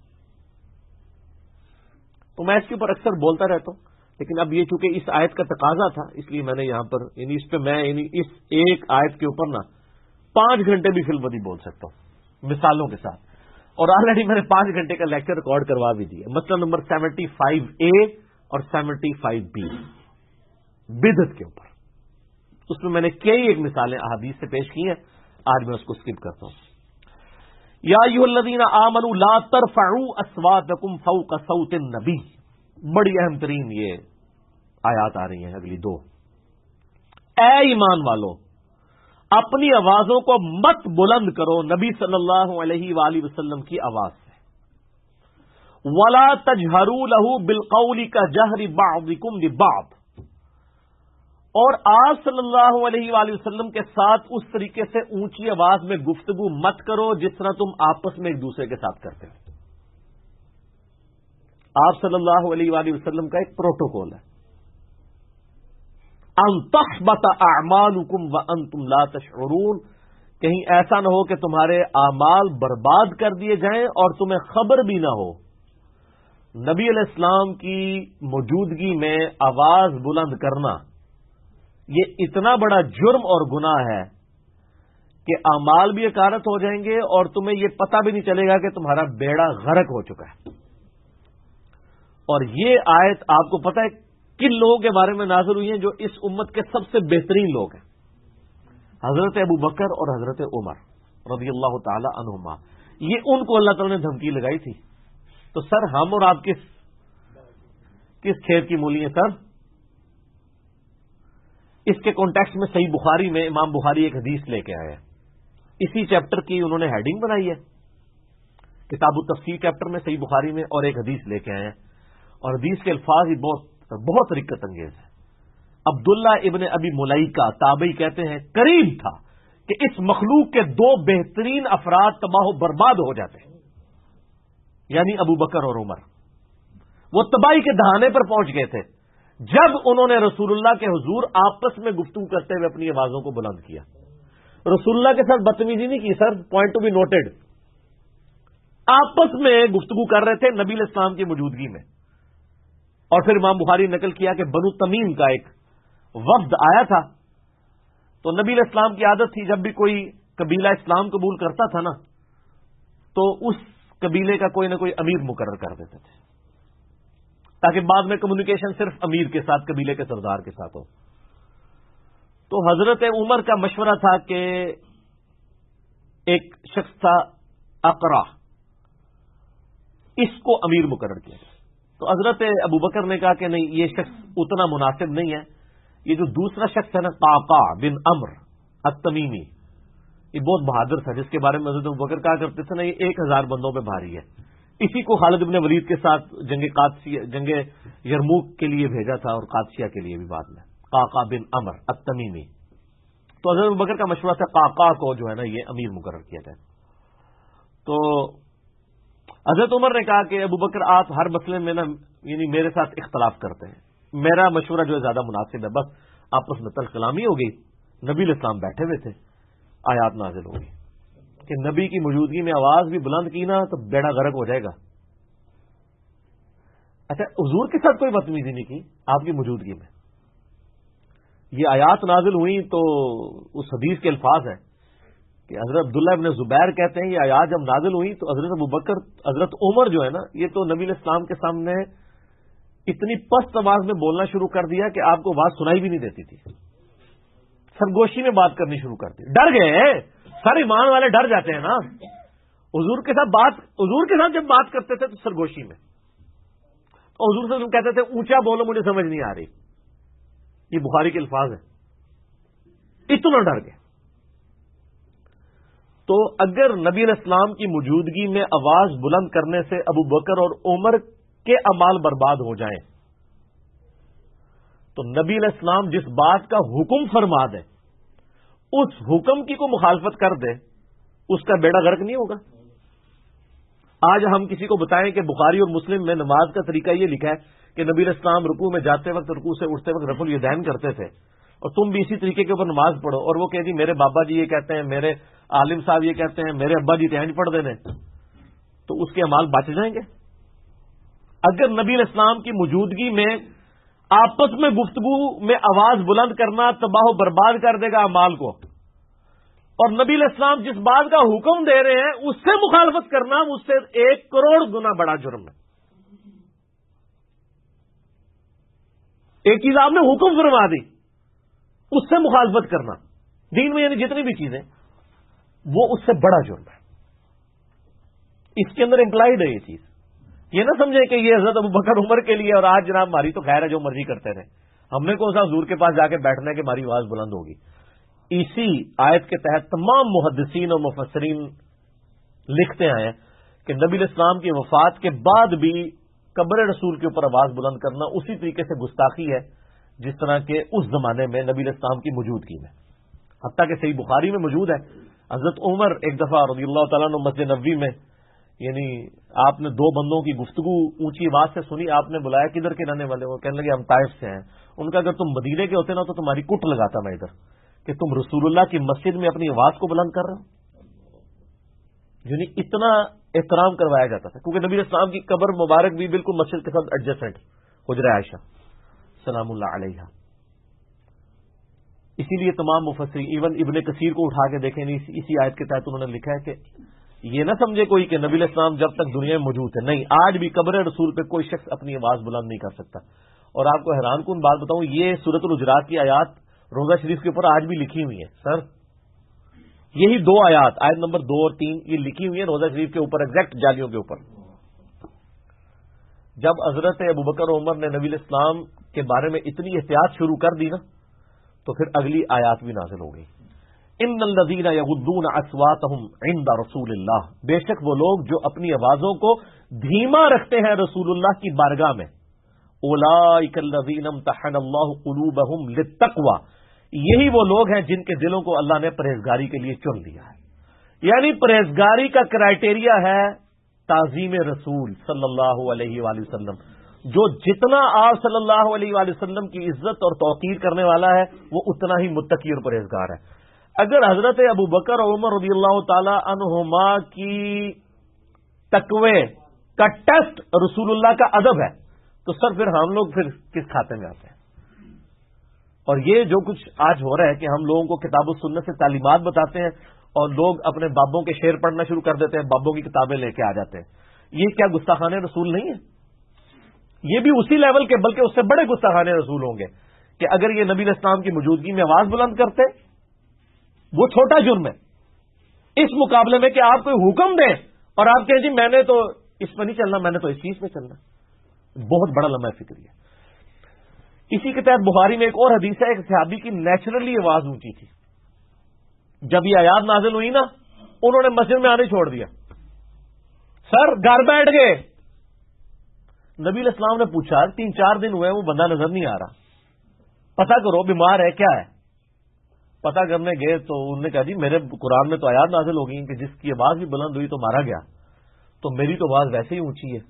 تو میں اس کے اوپر اکثر بولتا رہتا ہوں، لیکن اب یہ چونکہ اس آیت کا تقاضا تھا اس لیے میں نے یہاں پر اس پہ میں اس ایک آیت کے اوپر 5 گھنٹے بھی فی البدی بول سکتا ہوں مثالوں کے ساتھ. اور آلریڈی میں نے 5 گھنٹے کا لیکچر ریکارڈ کروا بھی دیا. مسئلہ نمبر 75A اور 75B بدعت کے اوپر. اس میں میں نے کئی ایک مثالیں احادیث سے پیش کی ہیں. آج میں اس کو اسکپ کرتا ہوں. یا ایھا الذین آمنوا لا ترفعوا اصواتکم فوق صوت النبی. بڑی اہم ترین یہ آیات آ رہی ہیں اگلی 2. اے ایمان والو، اپنی آوازوں کو مت بلند کرو نبی صلی اللہ علیہ وآلہ وسلم کی آواز سے. ولا تجہروا لہ بالقول کجہر بعضکم لبعض. اور آپ صلی اللہ علیہ وآلہ وسلم کے ساتھ اس طریقے سے اونچی آواز میں گفتگو مت کرو جس طرح تم آپس میں ایک دوسرے کے ساتھ کرتے ہو. آپ صلی اللہ علیہ وآلہ وسلم کا ایک پروٹوکول ہے، ان تحبط اعمالکم وانتم لا تشعرون. کہیں ایسا نہ ہو کہ تمہارے اعمال برباد کر دیے جائیں اور تمہیں خبر بھی نہ ہو. نبی علیہ السلام کی موجودگی میں آواز بلند کرنا یہ اتنا بڑا جرم اور گناہ ہے کہ اعمال بھی اکارت ہو جائیں گے اور تمہیں یہ پتہ بھی نہیں چلے گا کہ تمہارا بیڑا غرق ہو چکا ہے. اور یہ آیت آپ کو پتہ ہے کن لوگوں کے بارے میں نازل ہوئی ہیں جو اس امت کے سب سے بہترین لوگ ہیں؟ حضرت ابو بکر اور حضرت عمر رضی اللہ تعالی عنہما. یہ ان کو اللہ تعالی نے دھمکی لگائی تھی. تو سر ہم اور آپ کس کھیت کی مولی ہیں سر؟ اس کے کانٹیکسٹ میں صحیح بخاری میں امام بخاری ایک حدیث لے کے آئے ہیں. اسی چیپٹر کی انہوں نے ہیڈنگ بنائی ہے، کتاب التفسیر چیپٹر میں صحیح بخاری میں، اور ایک حدیث لے کے آئے ہیں. اور حدیث کے الفاظ ہی بہت رقت انگیز ہیں. عبداللہ ابن ابی ملیکہ تابعی کہتے ہیں قریب تھا کہ اس مخلوق کے 2 بہترین افراد تباہ و برباد ہو جاتے ہیں، یعنی ابو بکر اور عمر. وہ تباہی کے دہانے پر پہنچ گئے تھے جب انہوں نے رسول اللہ کے حضور آپس میں گفتگو کرتے ہوئے اپنی آوازوں کو بلند کیا. رسول اللہ کے ساتھ بدتمیزی نہیں کی sir, point to be noted. آپس میں گفتگو کر رہے تھے نبی علیہ السلام کی موجودگی میں. اور پھر امام بخاری نے نقل کیا کہ بنو تمیم کا ایک وفد آیا تھا. تو نبی علیہ السلام کی عادت تھی جب بھی کوئی قبیلہ اسلام قبول کرتا تھا نا تو اس قبیلے کا کوئی نہ کوئی امیر مقرر کر دیتے تھے تاکہ بعد میں کمیونیکیشن صرف امیر کے ساتھ، قبیلے کے سردار کے ساتھ ہو. تو حضرت عمر کا مشورہ تھا کہ ایک شخص تھا اقرا، اس کو امیر مقرر کیا گیا. تو حضرت ابو بکر نے کہا کہ نہیں، یہ شخص اتنا مناسب نہیں ہے. یہ جو دوسرا شخص ہے نا قعقاع بن عمرو التمیمی، یہ بہت بہادر تھا جس کے بارے میں حضرت ابو بکر کہا کرتے تھے نا یہ 1000 بندوں پہ بھاری ہے. اسی کو خالد بن ولید کے ساتھ جنگ یرموک کے لیے بھیجا تھا اور قادسیہ کے لیے بھی بعد میں، قعقاع بن عمرو التمیمی. تو حضرت ابو بکر کا مشورہ تھا قعقاع کو جو ہے نا یہ امیر مقرر کیا جائے. تو حضرت عمر نے کہا کہ ابو بکر آپ ہر مسئلے میں نا یعنی میرے ساتھ اختلاف کرتے ہیں، میرا مشورہ جو ہے زیادہ مناسب ہے. بس آپس میں تلخ کلامی ہو گئی. نبی علیہ السلام بیٹھے ہوئے تھے، آیات نازل ہو گئی کہ نبی کی موجودگی میں آواز بھی بلند کی نا تو بیڑا غرق ہو جائے گا. اچھا حضور کے ساتھ کوئی بدتمیزی نہیں کی آپ کی موجودگی میں. یہ آیات نازل ہوئی تو اس حدیث کے الفاظ ہیں کہ حضرت عبداللہ ابن زبیر کہتے ہیں یہ آیات جب نازل ہوئی تو حضرت ابو بکر، حضرت عمر جو ہے نا یہ تو نبی علیہ السلام کے سامنے اتنی پست آواز میں بولنا شروع کر دیا کہ آپ کو آواز سنائی بھی نہیں دیتی تھی. سرگوشی میں بات کرنی شروع کر دی. ڈر گئے سر، ایمان والے ڈر جاتے ہیں نا. حضور کے ساتھ جب بات کرتے تھے تو سرگوشی میں، تو حضور سے کہتے تھے اونچا بولو مجھے سمجھ نہیں آ رہی. یہ بخاری کے الفاظ ہیں. اتنا ڈر گئے. تو اگر نبی علیہ السلام کی موجودگی میں آواز بلند کرنے سے ابو بکر اور عمر کے اعمال برباد ہو جائیں تو نبی علیہ السلام جس بات کا حکم فرما دے اس حکم کی کو مخالفت کر دے اس کا بیڑا غرق نہیں ہوگا. آج ہم کسی کو بتائیں کہ بخاری اور مسلم میں نماز کا طریقہ یہ لکھا ہے کہ نبی علیہ السلام رکوع میں جاتے وقت رکوع سے اٹھتے وقت رفع الیدین کرتے تھے اور تم بھی اسی طریقے کے اوپر نماز پڑھو، اور وہ کہ جی میرے بابا جی یہ کہتے ہیں، میرے عالم صاحب یہ کہتے ہیں، میرے ابا جی تہنج پڑھ دینے، تو اس کے اعمال بچ جائیں گے. اگر نبی علیہ السلام کی موجودگی میں آپس میں گفتگو میں آواز بلند کرنا تباہ و برباد کر دے گا اعمال کو، اور نبی علیہ السلام جس بات کا حکم دے رہے ہیں اس سے مخالفت کرنا اس سے 1 کروڑ گنا بڑا جرم ہے. ایک چیز آپ نے حکم فرما دی، اس سے مخالفت کرنا دین میں یعنی جتنی بھی چیزیں وہ اس سے بڑا جرم ہے. اس کے اندر امپلائڈ ہے یہ چیز. یہ نہ سمجھیں کہ یہ حضرت ابوبکر عمر کے لیے اور آج جناب ہماری تو خیر ہے جو مرضی کرتے رہے، ہم نے کون سا حضور کے پاس جا کے بیٹھنا ہے کہ ہماری آواز بلند ہوگی. اسی آیت کے تحت تمام محدثین اور مفسرین لکھتے آئے ہیں کہ نبی علیہ السلام کی وفات کے بعد بھی قبر رسول کے اوپر آواز بلند کرنا اسی طریقے سے گستاخی ہے جس طرح کہ اس زمانے میں نبی علیہ السلام کی موجودگی میں. حتیٰ کہ صحیح بخاری میں موجود ہے حضرت عمر ایک دفعہ رضی اللہ تعالیٰ عنہ مسجد نبوی میں، یعنی آپ نے 2 بندوں کی گفتگو اونچی آواز سے سنی، آپ نے بلایا کدھر کے رہنے والے، وہ کہنے لگے ہم طائف سے ہیں. ان کا اگر تم مدینے کے ہوتے نا تو تمہاری کٹ لگاتا میں ادھر کہ تم رسول اللہ کی مسجد میں اپنی آواز کو بلند کر رہے ہو. یعنی اتنا احترام کروایا جاتا تھا کیونکہ نبی اسلام کی قبر مبارک بھی بالکل مسجد کے ساتھ ایڈجسٹنٹ حجرہ عائشہ سلام اللہ علیہا. اسی لیے تمام مفسرین ایون ابن کثیر کو اٹھا کے دیکھیں، اسی آیت کے تحت انہوں نے لکھا ہے کہ یہ نہ سمجھے کوئی کہ نبی علیہ السلام جب تک دنیا میں موجود ہے، نہیں، آج بھی قبر رسول پہ کوئی شخص اپنی آواز بلند نہیں کر سکتا. اور آپ کو حیران کن بات بتاؤں، یہ سورۃ الحجرات کی آیات روزہ شریف کے اوپر آج بھی لکھی ہوئی ہیں. سر یہی 2 آیات، آیت نمبر 2 اور 3 یہ لکھی ہوئی ہیں روزہ شریف کے اوپر، ایگزیکٹ جالیوں کے اوپر. جب حضرت ابوبکر عمر نے نبی علیہ السلام کے بارے میں اتنی احتیاط شروع کر دی نا تو پھر اگلی آیات بھی نازل ہو گئی. ان الذین یغضون اصواتهم عند رسول اللہ، بے شک وہ لوگ جو اپنی آوازوں کو دھیما رکھتے ہیں رسول اللہ کی بارگاہ میں. اولئک الذین امتحن اللہ قلوبهم للتقوی، یہی وہ لوگ ہیں جن کے دلوں کو اللہ نے پرہیزگاری کے لیے چن لیا ہے. یعنی پرہیزگاری کا کرائیٹیریا ہے تعظیم رسول صلی اللہ علیہ وآلہ وسلم. جو جتنا آپ صلی اللہ علیہ وآلہ وسلم کی عزت اور توقیر کرنے والا ہے وہ اتنا ہی متقی اور پرہیزگار ہے. اگر حضرت ابو بکر اور عمر رضی اللہ تعالی عنہما کی تقوی کا ٹیسٹ رسول اللہ کا ادب ہے تو سر پھر ہم لوگ پھر کس کھاتے میں آتے ہیں؟ اور یہ جو کچھ آج ہو رہا ہے کہ ہم لوگوں کو کتاب و سنت سے تعلیمات بتاتے ہیں اور لوگ اپنے بابوں کے شعر پڑھنا شروع کر دیتے ہیں، بابوں کی کتابیں لے کے آ جاتے ہیں. یہ کیا گستاخانہ رسول نہیں ہے؟ یہ بھی اسی لیول کے بلکہ اس سے بڑے گستاخانہ رسول ہوں گے کہ اگر یہ نبی علیہ السلام کی موجودگی میں آواز بلند کرتے. وہ چھوٹا جرم ہے اس مقابلے میں کہ آپ کوئی حکم دیں اور آپ کہیں جی میں نے تو اس پہ نہیں چلنا، میں نے تو اس چیز پہ چلنا. بہت بڑا لمحہ فکری ہے. اسی کے تحت بخاری میں ایک اور حدیث ہے، ایک صحابی کی نیچرلی آواز اونچی تھی. جب یہ آیات نازل ہوئی نا انہوں نے مسجد میں آنے چھوڑ دیا، سر گھر بیٹھ گئے. نبی علیہ السلام نے پوچھا 3-4 دن ہوئے وہ بندہ نظر نہیں آ رہا، پتہ کرو بیمار ہے کیا ہے. پتہ کرنے گئے تو انہوں نے کہا جی میرے قرآن میں تو آیات نازل ہو گئی کہ جس کی آواز بھی بلند ہوئی تو مارا گیا، تو میری تو آواز ویسے ہی اونچی ہے،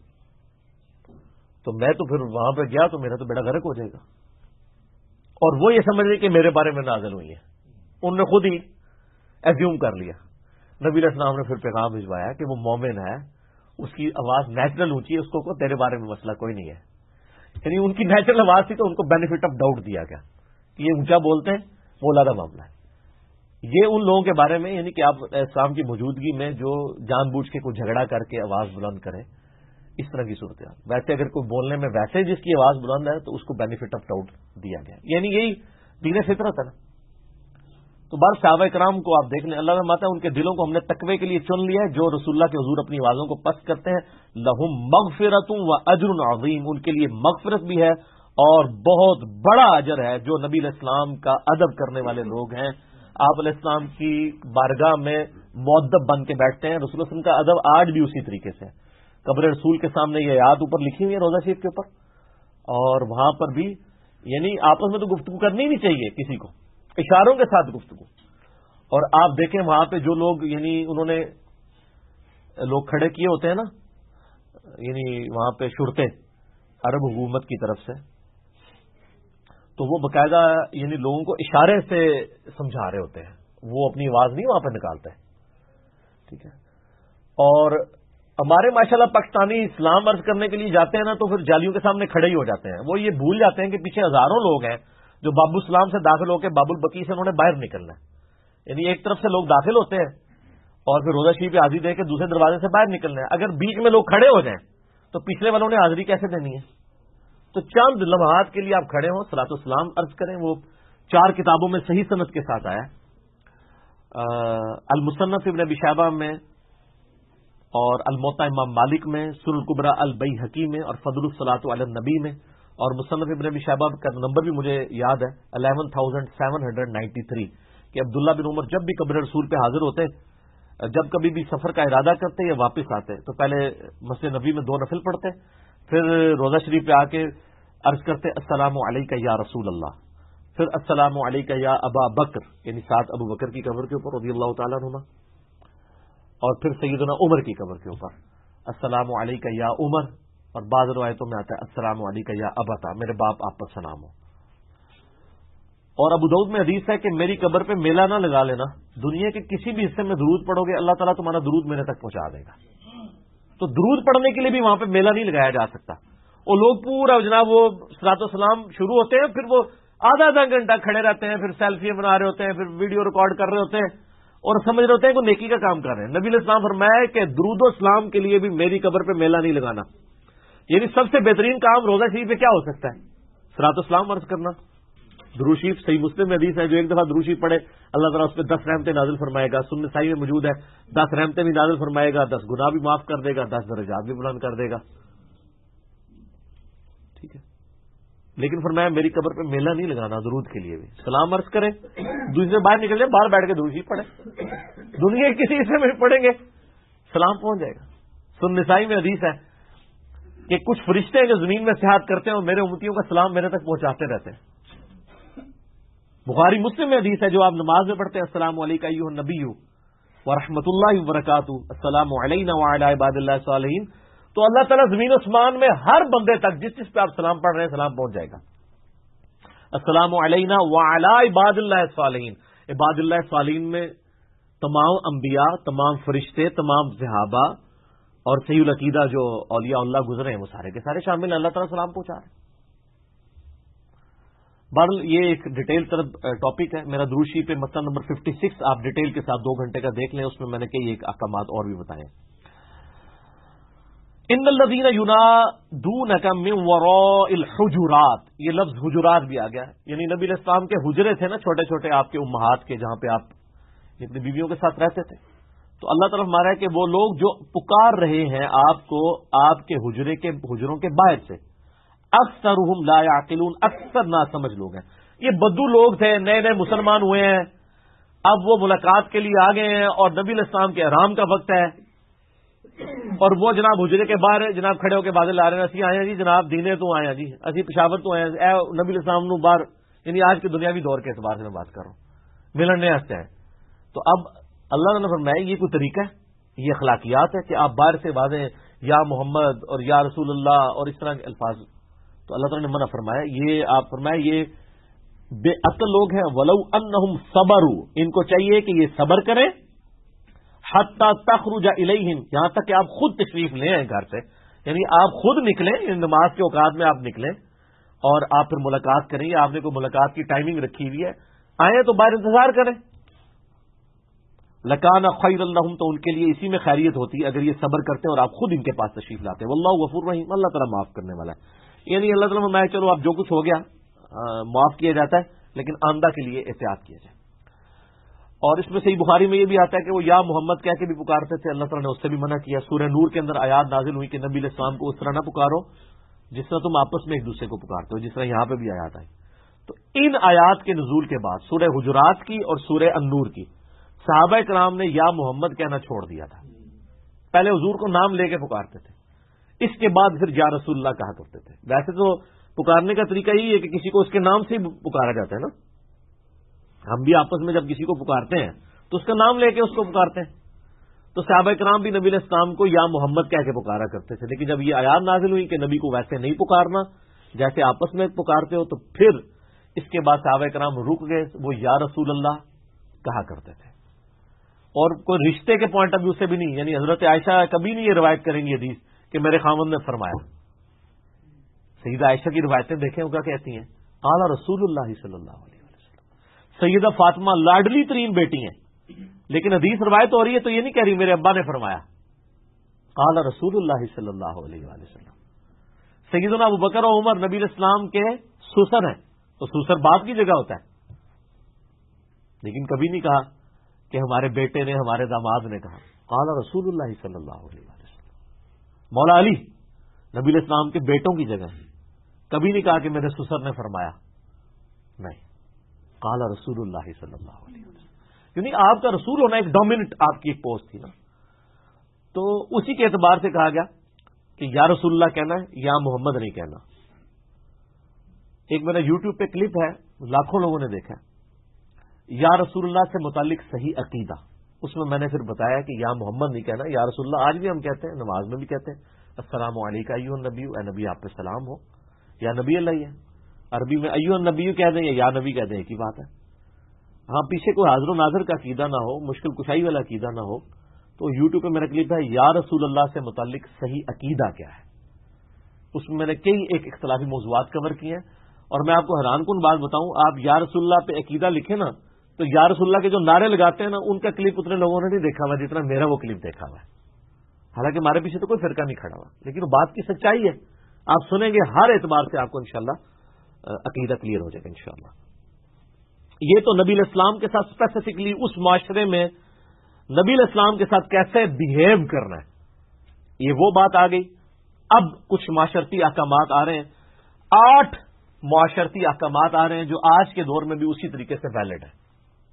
تو میں تو پھر وہاں پہ گیا تو میرا تو بیڑا غرق ہو جائے گا. اور وہ یہ سمجھ رہے کہ میرے بارے میں نازل ہوئی ہے، انہوں نے خود ہی ایزیوم کر لیا. نبی علیہ السلام نے پھر پیغام بھجوایا کہ وہ مومن ہے، اس کی آواز نیچرل اونچی ہے، اس کو تیرے بارے میں مسئلہ کوئی نہیں ہے. یعنی ان کی نیچرل آواز تھی تو ان کو بینیفٹ آف ڈاؤٹ دیا گیا کہ یہ اونچا بولتے ہیں، وہ علیحدہ معاملہ ہے. یہ ان لوگوں کے بارے میں یعنی کہ آپ اسلام کی موجودگی میں جو جان بوجھ کے کوئی جھگڑا کر کے آواز بلند کرے، اس طرح کی صورتحال. ویسے اگر کوئی بولنے میں ویسے جس کی آواز بلند ہے تو اس کو بینیفٹ آف ڈاؤٹ دیا گیا، یعنی یہی دین فطرت ہے نا. تو بار صحابہ کرام کو آپ دیکھ لیں، اللہ میں ماتا ہے ان کے دلوں کو ہم نے تقوی کے لیے چن لیا ہے. جو رسول اللہ کے حضور اپنی آوازوں کو پست کرتے ہیں، لہم مغفرۃ و اجر عظیم، ان کے لیے مغفرت بھی ہے اور بہت بڑا اجر ہے. جو نبی علیہ السلام کا ادب کرنے والے لوگ ہیں، آپ علیہ السلام کی بارگاہ میں مؤدب بن کے بیٹھتے ہیں. رسول اللہ علیہ وسلم کا ادب آج بھی اسی طریقے سے ہے. قبر رسول کے سامنے یہ آیات اوپر لکھی ہوئی ہے روزہ شریف کے اوپر، اور وہاں پر بھی یعنی آپس میں تو گفتگو کرنی نہیں چاہیے کسی کو، اشاروں کے ساتھ گفتگو. اور آپ دیکھیں وہاں پہ جو لوگ یعنی انہوں نے لوگ کھڑے کیے ہوتے ہیں نا، یعنی وہاں پہ شرطیں عرب حکومت کی طرف سے، تو وہ باقاعدہ یعنی لوگوں کو اشارے سے سمجھا رہے ہوتے ہیں، وہ اپنی آواز نہیں وہاں پہ نکالتے. ٹھیک ہے. اور ہمارے ماشاءاللہ پاکستانی اسلام عرض کرنے کے لیے جاتے ہیں نا تو پھر جالیوں کے سامنے کھڑے ہی ہو جاتے ہیں. وہ یہ بھول جاتے ہیں کہ پیچھے ہزاروں لوگ ہیں جو باب السلام سے داخل ہو کے باب البقیع سے انہوں نے باہر نکلنا ہے. یعنی ایک طرف سے لوگ داخل ہوتے ہیں اور پھر روزہ شریف پہ حاضری دے کے دوسرے دروازے سے باہر نکلنا ہے. اگر بیچ میں لوگ کھڑے ہو جائیں تو پچھلے والوں نے حاضری کیسے دینی ہے؟ تو چند لمحات کے لیے آپ کھڑے ہوں، صلاۃ السلام عرض کریں. وہ 4 کتابوں میں صحیح سند کے ساتھ آیا، المصنف ابن ابی شیبہ میں اور الموطا امام مالک میں، سنن الکبریٰ البیہقی میں اور فضل الصلاۃ علی النبی میں، اور مصنف ابن ابی شیبہ کا نمبر بھی مجھے یاد ہے 11793 کہ عبداللہ بن عمر جب بھی قبر رسول پہ حاضر ہوتے، جب کبھی بھی سفر کا ارادہ کرتے یا واپس آتے تو پہلے مسجد نبی میں 2 نفل پڑھتے، پھر روزہ شریف پہ آ کے عرض کرتے السلام علیکہ یا رسول اللہ، پھر السلام علیکہ یا ابا بکر، یعنی ساتھ ابو بکر کی قبر کے اوپر رضی اللہ تعالیٰ عنہما، اور پھر سیدنا عمر کی قبر کے اوپر السلام علیکہ یا عمر، اور بعض روایتوں میں آتا ہے السلام علیکہ یا ابتا، میرے باپ آپ پر سلام ہو. اور ابو داؤد میں حدیث ہے کہ میری قبر پہ میلہ نہ لگا لینا، دنیا کے کسی بھی حصے میں درود پڑھو گے اللہ تعالیٰ تمہارا درود میرے تک پہنچا دے گا. تو درود پڑھنے کے لیے بھی وہاں پہ میلہ نہیں لگایا جا سکتا. وہ لوگ پورا جناب وہ صلاۃ والسلام شروع ہوتے ہیں، پھر وہ آدھا گھنٹہ کھڑے رہتے ہیں، پھر سیلفی بنا رہے ہوتے ہیں، پھر ویڈیو ریکارڈ کر رہے ہوتے ہیں اور سمجھ رہے ہوتے ہیں کہ نیکی کا کام کر رہے ہیں. نبی علیہ السلام فرمایا کہ درود و اسلام کے لیے بھی میری قبر پہ میلہ نہیں لگانا. یعنی سب سے بہترین کام روزہ شریف پہ کیا ہو سکتا ہے؟ صلاۃ والسلام عرض کرنا. درود شریف صحیح مسلم میں حدیث ہے جو ایک دفعہ درود شریف پڑھے اللہ تعالیٰ اس پہ 10 رحمتیں نازل فرمائے گا. سنن نسائی میں موجود ہے 10 رحمتیں بھی نازل فرمائے گا، 10 گناہ بھی معاف کر دے گا، 10 درجات بھی بلند کر دے گا. ٹھیک ہے، لیکن فرمایا میری قبر پہ میلہ نہیں لگانا. درود کے لیے بھی سلام عرض کریں، دوسرے باہر نکل جائیں، باہر بیٹھ کے درود شریف پڑھیں، دنیا کے کسی حصے میں پڑھیں گے سلام پہنچ جائے گا. سنن نسائی میں حدیث ہے کہ کچھ فرشتے ہیں جو زمین میں سیاحت کرتے ہیں اور میرے امتیوں کا سلام میرے تک پہنچاتے رہتے ہیں. بخاری مسلم میں حدیث ہے جو آپ نماز میں پڑھتے ہیں السلام علیکم ایھا النبی ورحمۃ اللہ وبرکاتہ، السلام علینا وعلی عباد اللہ الصالحین، تو اللہ تعالیٰ زمین و اسمان میں ہر بندے تک جس پہ آپ سلام پڑھ رہے ہیں سلام پہنچ جائے گا. السلام علینا وعلی عباد اللہ الصالحین، عباد اللہ الصالحین میں تمام انبیاء، تمام فرشتے، تمام صحابہ اور صحیح العقیدہ جو اولیاء اللہ گزرے ہیں وہ سارے کے سارے شامل ہیں. اللہ تعالیٰ سلام پہنچا رہے ہیں. بہرحال یہ ایک ڈیٹیل طرف ٹاپک ہے میرا. درود شریف پہ مسئلہ نمبر 56 آپ ڈیٹیل کے ساتھ 2 گھنٹے کا دیکھ لیں، اس میں میں نے کئی ایک احکامات اور بھی بتائے. ان الذین ینادونک من وراء الحجرات، یہ لفظ حجرات بھی آ گیا ہے، یعنی نبی علیہ السلام کے حجرے تھے نا چھوٹے چھوٹے آپ کے امہات کے، جہاں پہ آپ اپنی بیویوں کے ساتھ رہتے تھے. تو اللہ تعالیٰ ہمارا ہے کہ وہ لوگ جو پکار رہے ہیں آپ کو آپ کے حجروں کے باہر سے، اکثرهم لا یعقلون، اکثر نہ سمجھ لوگ ہیں. یہ بدو لوگ تھے، نئے نئے مسلمان ہوئے ہیں، اب وہ ملاقات کے لیے آ گئے ہیں اور نبی علیہ السلام کے احرام کا وقت ہے اور وہ جناب حجرے کے باہر جناب کھڑے ہو کے بادل لا رہے ہیں، اسی آئے ہیں جی جناب دینے تو آئے ہیں جی، اسی پشاور تو آئے ہیں، اے نبی علیہ السلام نو باہر، یعنی آج کے دنیاوی دور کے اعتبار سے میں بات کر رہا ہوں، ملنے آتے ہیں. تو اب اللہ نے فرمایا یہ کوئی طریقہ ہے، یہ اخلاقیات ہے کہ آپ باہر سے واضح یا محمد اور یا رسول اللہ اور اس طرح کے الفاظ. تو اللہ تعالیٰ نے منع فرمایا، یہ آپ فرمایا یہ بے عقل لوگ ہیں. ولو انہم صبروا، ان کو چاہیے کہ یہ صبر کریں، حتی تخرج الیہم، یہاں تک کہ آپ خود تشریف لیں آئیں گھر سے، یعنی آپ خود نکلیں، نماز کے اوقات میں آپ نکلیں اور آپ پھر ملاقات کریں، یا آپ نے کوئی ملاقات کی ٹائمنگ رکھی ہوئی ہے، آئیں تو باہر انتظار کریں. لکان خیر لہم، تو ان کے لیے اسی میں خیریت ہوتی ہے اگر یہ صبر کرتے اور آپ خود ان کے پاس تشریف لاتے. واللہ غفور رحیم، اللہ تعالیٰ معاف کرنے والا ہے. یعنی اللہ تعالیٰ میں چلو اب جو کچھ ہو گیا معاف کیا جاتا ہے، لیکن آئندہ کے لیے احتیاط کیا جائے. اور اس میں صحیح بخاری میں یہ بھی آتا ہے کہ وہ یا محمد کہہ کے بھی پکارتے تھے، اللہ تعالیٰ نے اس سے بھی منع کیا. سورہ نور کے اندر آیات نازل ہوئی کہ نبی علیہ السلام کو اس طرح نہ پکارو جس طرح تم آپس میں ایک دوسرے کو پکارتے ہو، جس طرح یہاں پہ بھی آیات آئی. تو ان آیات کے نزول کے بعد سورہ حجرات کی اور سورہ النور کی صحابہ کرام نے یا محمد کہنا چھوڑ دیا تھا. پہلے حضور کو نام لے کے پکارتے تھے، اس کے بعد پھر یا رسول اللہ کہا کرتے تھے. ویسے تو پکارنے کا طریقہ یہی ہے کہ کسی کو اس کے نام سے ہی پکارا جاتا ہے نا. ہم بھی آپس میں جب کسی کو پکارتے ہیں تو اس کا نام لے کے اس کو پکارتے ہیں. تو صحابہ کرام بھی نبی علیہ السلام کو یا محمد کہہ کے پکارا کرتے تھے. لیکن جب یہ آیات نازل ہوئی کہ نبی کو ویسے نہیں پکارنا جیسے آپس میں پکارتے ہو، تو پھر اس کے بعد صحابہ کرام رک گئے، وہ یا رسول اللہ کہا کرتے تھے. اور کوئی رشتے کے پوائنٹ آف ویو سے بھی نہیں. یعنی حضرت عائشہ کبھی نہیں یہ روایت کریں گی حدیث کہ میرے خاوند نے فرمایا. سیدہ عائشہ کی روایتیں دیکھیں وہ کیا کہتی ہیں, قال رسول اللہ صلی اللہ علیہ وسلم. سیدہ فاطمہ لاڈلی ترین بیٹی ہیں, لیکن حدیث روایت ہو رہی ہے تو یہ نہیں کہہ رہی میرے ابا نے فرمایا, قال رسول اللہ صلی اللہ علیہ وسلم. سیدنا ابو بکر و عمر نبی الاسلام کے سسر ہیں, تو سسر باپ کی جگہ ہوتا ہے, لیکن کبھی نہیں کہا کہ ہمارے بیٹے نے, ہمارے داماد نے کہا. قال رسول اللہ صلی اللہ علیہ وسلم. مولا علی نبی الاسلام کے بیٹوں کی جگہ ہے, کبھی نہیں کہا کہ میرے سسر نے فرمایا, نہیں, قال رسول اللہ صلی اللہ علیہ وسلم. یعنی آپ کا رسول ہونا ایک ڈومیننٹ آپ کی ایک پوسٹ تھی نا, تو اسی کے اعتبار سے کہا گیا کہ یا رسول اللہ کہنا ہے, یا محمد نہیں کہنا. ایک میرا یوٹیوب پہ کلپ ہے, لاکھوں لوگوں نے دیکھا, یا رسول اللہ سے متعلق صحیح عقیدہ. اس میں نے پھر بتایا کہ یا محمد نہیں کہنا, یا رسول اللہ آج بھی ہم کہتے ہیں, نماز میں بھی کہتے ہیں, السلام علیکم ایھا النبی, اے نبی آپ پہ سلام ہو, یا نبی اللہ ہی ہے. عربی میں ایھا النبی کہہ دیں یا نبی کہہ دیں, ایک ہی بات ہے. ہاں پیچھے کوئی حاضر و ناظر کا عقیدہ نہ ہو, مشکل کشائی والا عقیدہ نہ ہو, تو یوٹیوب پہ میرا کلپ ہے یا رسول اللہ سے متعلق صحیح عقیدہ کیا ہے. اس میں نے کئی ایک اختلافی موضوعات کور کیے ہیں, اور میں آپ کو حیران کن بات بتاؤں, آپ یا رسول اللہ پہ عقیدہ لکھیں نا, تو یا رسول اللہ کے جو نعرے لگاتے ہیں نا, ان کا کلپ اتنے لوگوں نے نہیں دیکھا ہوا جتنا میرا وہ کلپ دیکھا ہوا ہے. حالانکہ ہمارے پیچھے تو کوئی فرقہ نہیں کھڑا ہوا, لیکن وہ بات کی سچائی ہے. آپ سنیں گے ہر اعتبار سے آپ کو انشاءاللہ عقیدہ کلیئر ہو جائے گا انشاءاللہ. یہ تو نبی الاسلام کے ساتھ اسپیسیفکلی اس معاشرے میں نبی الاسلام کے ساتھ کیسے بہیو کرنا ہے, یہ وہ بات آ گئی. اب کچھ معاشرتی احکامات آ رہے ہیں, 8 معاشرتی احکامات آ رہے ہیں جو آج کے دور میں بھی اسی طریقے سے ویلڈ ہیں.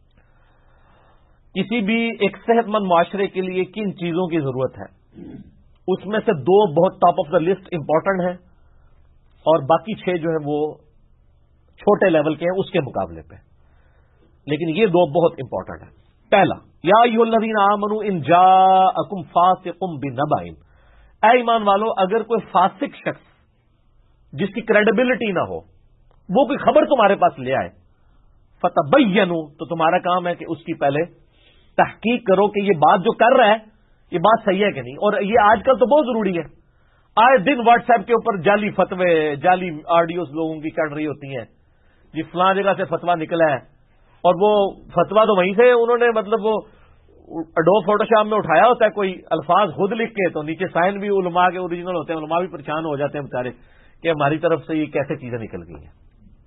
کسی بھی ایک صحت مند معاشرے کے لیے کن چیزوں کی ضرورت ہے, اس میں سے 2 بہت top of the list important ہیں, اور باقی 6 جو ہے وہ چھوٹے لیول کے ہیں اس کے مقابلے پہ, لیکن یہ 2 بہت امپورٹنٹ ہیں. پہلا, یا ایھا الذین آمنوا ان جاءکم فاسق بنبأ, اے ایمان والو اگر کوئی فاسق شخص جس کی کریڈیبلٹی نہ ہو وہ کوئی خبر تمہارے پاس لے آئے, فتبینوا, تو تمہارا کام ہے کہ اس کی پہلے تحقیق کرو کہ یہ بات جو کر رہا ہے یہ بات صحیح ہے کہ نہیں. اور یہ آج کل تو بہت ضروری ہے, آئے دن واٹس ایپ کے اوپر جعلی فتوے, جعلی آڈیوز لوگوں کی چڑھ رہی ہوتی ہیں, جی فلاں جگہ سے فتویٰ نکلا ہے, اور وہ فتویٰ تو وہیں سے انہوں نے مطلب وہ اڈوب فوٹو شاپ میں اٹھایا ہوتا ہے, کوئی الفاظ خود لکھ کے, تو نیچے سائن بھی علماء کے اوریجنل ہوتے ہیں, علماء بھی پریشان ہو جاتے ہیں بیچارے کہ ہماری طرف سے یہ کیسے چیزیں نکل گئی ہیں.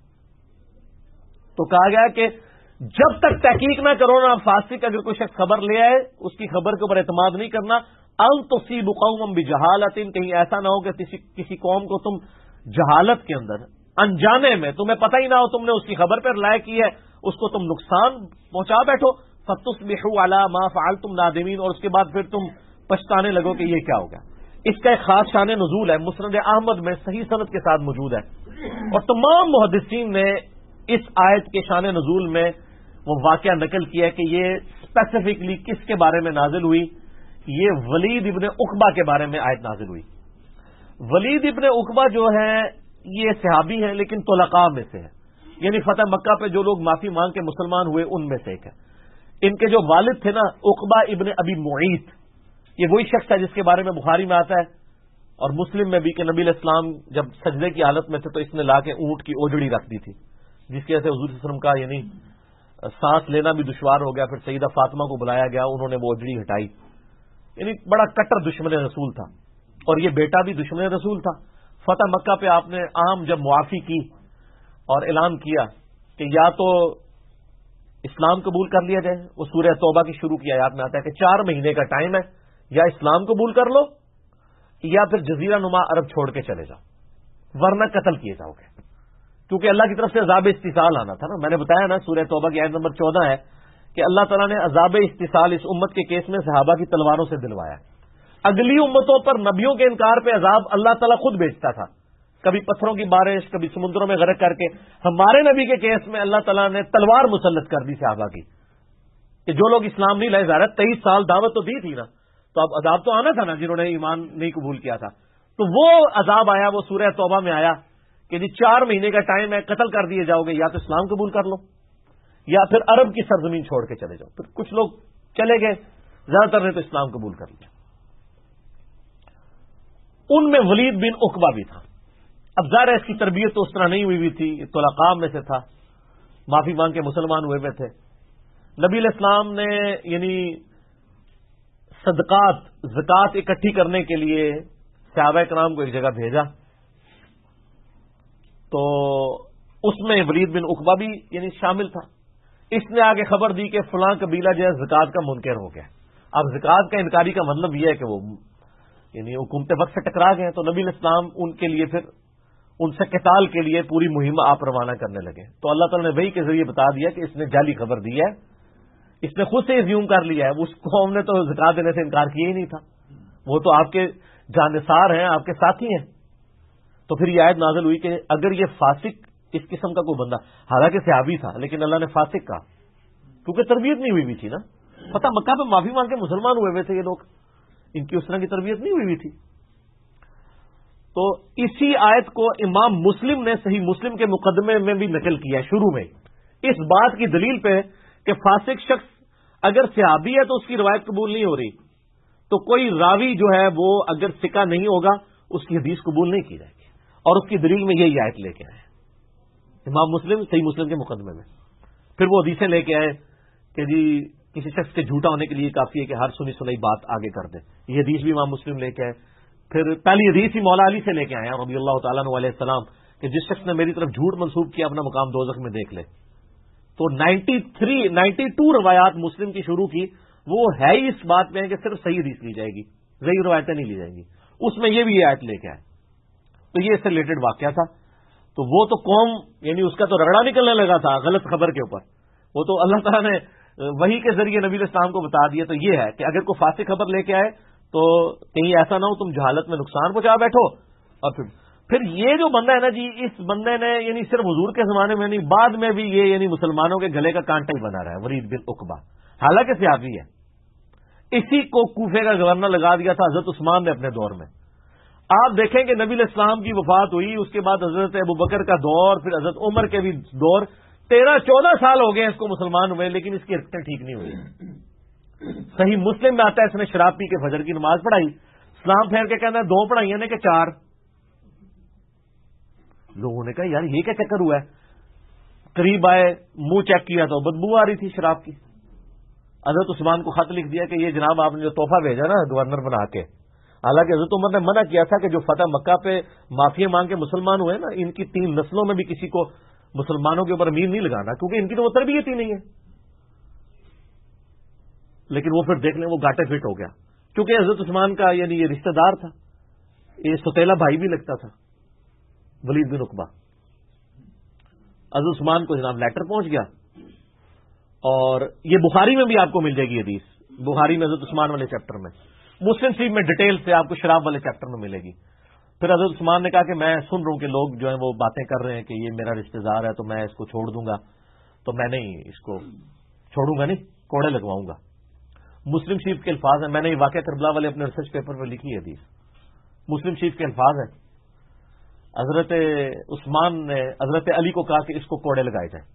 تو کہا گیا کہ جب تک تحقیق نہ کرو نا, فاسق اگر کوئی شخص خبر لے آئے اس کی خبر کے اوپر اعتماد نہیں کرنا. ان تصیبوا قوما بجہالۃ, کہیں ایسا نہ ہو کہ کسی قوم کو تم جہالت کے اندر, انجانے میں, تمہیں پتہ ہی نہ ہو, تم نے اس کی خبر پر لائے کی ہے, اس کو تم نقصان پہنچا بیٹھو, فتصبحوا علی ما فعلتم نادمین, اور اس کے بعد پھر تم پچھتانے لگو کہ یہ کیا ہو گیا. اس کا ایک خاص شان نزول ہے, مسند احمد میں صحیح سند کے ساتھ موجود ہے, اور تمام محدثین نے اس آیت کے شان نزول میں وہ واقعہ نقل کیا ہے کہ یہ اسپیسیفکلی کس کے بارے میں نازل ہوئی. یہ ولید ابن عقبہ کے بارے میں آیت نازل ہوئی. ولید ابن عقبہ جو ہے یہ صحابی ہیں, لیکن طلقاء میں سے ہے, یعنی فتح مکہ پہ جو لوگ معافی مانگ کے مسلمان ہوئے ان میں سے ایک ہے. ان کے جو والد تھے نا, عقبہ ابن ابی معیط, یہ وہی شخص ہے جس کے بارے میں بخاری میں آتا ہے اور مسلم میں بھی کہ نبی علیہ السلام جب سجدے کی حالت میں تھے تو اس نے لا کے اونٹ کی اوجڑی رکھ دی تھی, جس کی وجہ سے حضور صلی اللہ علیہ وسلم کا یعنی سانس لینا بھی دشوار ہو گیا. پھر سیدہ فاطمہ کو بلایا گیا, انہوں نے وہ اوجڑی ہٹائی. یعنی بڑا کٹر دشمن رسول تھا, اور یہ بیٹا بھی دشمن رسول تھا. فتح مکہ پہ آپ نے عام جب معافی کی اور اعلان کیا کہ یا تو اسلام قبول کر لیا جائے, وہ سورہ توبہ کی شروع کی آیات میں آتا ہے کہ 4 مہینے کا ٹائم ہے, یا اسلام قبول کر لو یا پھر جزیرہ نما عرب چھوڑ کے چلے جاؤ, ورنہ قتل کیے جاؤ گے. کیونکہ اللہ کی طرف سے عذاب استحصال آنا تھا نا. میں نے بتایا نا سورہ توبہ کی آیت نمبر 14 ہے کہ اللہ تعالیٰ نے عذاب استحصال اس امت کے کیس میں صحابہ کی تلواروں سے دلوایا. اگلی امتوں پر نبیوں کے انکار پہ عذاب اللہ تعالیٰ خود بھیجتا تھا, کبھی پتھروں کی بارش, کبھی سمندروں میں غرق کر کے. ہمارے نبی کے کیس میں اللہ تعالیٰ نے تلوار مسلط کر دی صحابہ کی, کہ جو لوگ اسلام نہیں لائے, ظاہر 23 سال دعوت تو دی تھی نا, تو اب عذاب تو آنا تھا نا جنہوں نے ایمان نہیں قبول کیا تھا. تو وہ عذاب آیا, وہ سورہ توبہ میں آیا کہ جی 4 مہینے کا ٹائم ہے, قتل کر دیے جاؤ گے, یا تو اسلام قبول کر لو یا پھر عرب کی سرزمین چھوڑ کے چلے جاؤ. پھر کچھ لوگ چلے گئے، زیادہ تر نے تو اسلام قبول کر لیا۔ ان میں ولید بن عقبہ بھی تھا۔ اب ظاہر ہے اس کی تربیت تو اس طرح نہیں ہوئی تھی، طلقاء میں سے تھا، معافی مانگ کے مسلمان ہوئے تھے۔ نبی علیہ السلام نے یعنی صدقات زکات اکٹھی کرنے کے لیے صحابہ کرام کو ایک جگہ بھیجا، تو اس میں ولید بن عقبہ بھی یعنی شامل تھا۔ اس نے آگے خبر دی کہ فلاں قبیلہ جو ہے زکات کا منکر ہو گیا۔ اب زکات کا انکاری کا مطلب یہ ہے کہ وہ یعنی حکومت وقت سے ٹکرا گئے، تو نبی علیہ السلام ان کے لیے پھر ان سے قتال کے لیے پوری مہم آپ روانہ کرنے لگے۔ تو اللہ تعالیٰ نے وحی کے ذریعے بتا دیا کہ اس نے جعلی خبر دی ہے، اس نے خود سے زیوم کر لیا ہے، اس قوم نے تو زکات دینے سے انکار کیا ہی نہیں تھا، وہ تو آپ کے جانثار ہیں، آپ کے ساتھی ہیں۔ تو پھر یہ آیت نازل ہوئی کہ اگر یہ فاسق اس قسم کا کوئی بندہ، حالانکہ صحابی تھا لیکن اللہ نے فاسق کہا کیونکہ تربیت نہیں ہوئی تھی نا، پتہ مکہ پہ معافی مانگ کے مسلمان ہوئے ہوئے تھے یہ لوگ، ان کی اس طرح کی تربیت نہیں ہوئی تھی۔ تو اسی آیت کو امام مسلم نے صحیح مسلم کے مقدمے میں بھی نقل کیا ہے شروع میں، اس بات کی دلیل پہ کہ فاسق شخص اگر صحابی ہے تو اس کی روایت قبول نہیں ہو رہی، تو کوئی راوی جو ہے وہ اگر ثقہ نہیں ہوگا اس کی حدیث قبول نہیں کی جائے گی، اور اس کی دلیل میں یہی آیت لے کے آئے امام مسلم صحیح مسلم کے مقدمے میں۔ پھر وہ حدیثیں لے کے آئے کہ جی کسی شخص کے جھوٹا ہونے کے لیے کافی ہے کہ ہر سنی سنائی بات آگے کر دے، یہ حدیث بھی امام مسلم لے کے آئے۔ پھر پہلی حدیث ہی مولا علی سے لے کے آئے ہیں رضی اللہ تعالیٰ عنہ علیہ السلام کہ جس شخص نے میری طرف جھوٹ منسوب کیا اپنا مقام دوزخ میں دیکھ لے۔ تو 92 روایات مسلم کی شروع کی، وہ ہے ہی اس بات میں کہ صرف صحیح حدیث لی جائے گی، صحیح روایتیں نہیں لی جائیں گی، اس میں یہ بھی یہ آیت لے کے آئے۔ تو یہ اس سے ریلیٹڈ واقعہ تھا۔ تو وہ تو قوم یعنی اس کا تو رگڑا نکلنے لگا تھا غلط خبر کے اوپر، وہ تو اللہ تعالیٰ نے وحی کے ذریعے نبی علیہ السلام کو بتا دیا۔ تو یہ ہے کہ اگر کوئی فاسق خبر لے کے آئے تو کہیں ایسا نہ ہو تم جہالت میں نقصان پہنچا بیٹھو۔ اور پھر یہ جو بندہ ہے نا جی، اس بندے نے یعنی صرف حضور کے زمانے میں نہیں، بعد میں بھی یہ یعنی مسلمانوں کے گلے کا کانٹا ہی بنا رہا ہے، ولید بن عقبہ، حالانکہ صحابی ہے۔ اسی کو کوفے کا گورنر لگا دیا تھا حضرت عثمان نے اپنے دور میں۔ آپ دیکھیں کہ نبی علیہ السلام کی وفات ہوئی، اس کے بعد حضرت ابوبکر کا دور، پھر حضرت عمر کے بھی دور، 13-14 سال ہو گئے اس کو مسلمان ہوئے، لیکن اس کی حرکتیں ٹھیک نہیں ہوئی۔ صحیح مسلم میں آتا ہے اس نے شراب پی کے فجر کی نماز پڑھائی، اسلام پھیر کے کہنا ہے 2 پڑھائی نے کہ 4۔ لوگوں نے کہا یار یہ کیا چکر ہوا ہے، قریب آئے، منہ چیک کیا تو بدبو آ رہی تھی شراب کی۔ حضرت عثمان کو خط لکھ دیا کہ یہ جناب آپ نے جو تحفہ بھیجا نا گورنر بنا کے، حالانکہ حضرت عمر نے منع کیا تھا کہ جو فتح مکہ پہ معافی مانگ کے مسلمان ہوئے نا، ان کی 3 نسلوں میں بھی کسی کو مسلمانوں کے اوپر امیر نہیں لگانا، کیونکہ ان کی تو وہ تربیت ہی نہیں ہے۔ لیکن وہ پھر دیکھ لیں وہ گاٹے فٹ ہو گیا، کیونکہ حضرت عثمان کا یعنی یہ رشتہ دار تھا، یہ ستیلا بھائی بھی لگتا تھا ولید بن عقبہ۔ حضرت عثمان کو جناب لیٹر پہنچ گیا، اور یہ بخاری میں بھی آپ کو مل جائے گی حدیث، بخاری میں حضرت عثمان والے چیپٹر میں، مسلم شریف میں ڈیٹیل سے آپ کو شراب والے چیپٹر میں ملے گی۔ پھر حضرت عثمان نے کہا کہ میں سن رہا ہوں کہ لوگ جو ہیں وہ باتیں کر رہے ہیں کہ یہ میرا رشتہ دار ہے تو میں اس کو چھوڑ دوں گا، تو میں نہیں اس کو چھوڑوں گا، نہیں کوڑے لگواؤں گا۔ مسلم شریف کے الفاظ ہیں، میں نے یہ واقعہ کربلا والے اپنے ریسرچ پیپر پر لکھی ہے حدیث، مسلم شریف کے الفاظ ہیں، حضرت عثمان نے حضرت علی کو کہا کہ اس کو کوڑے لگائے جائیں۔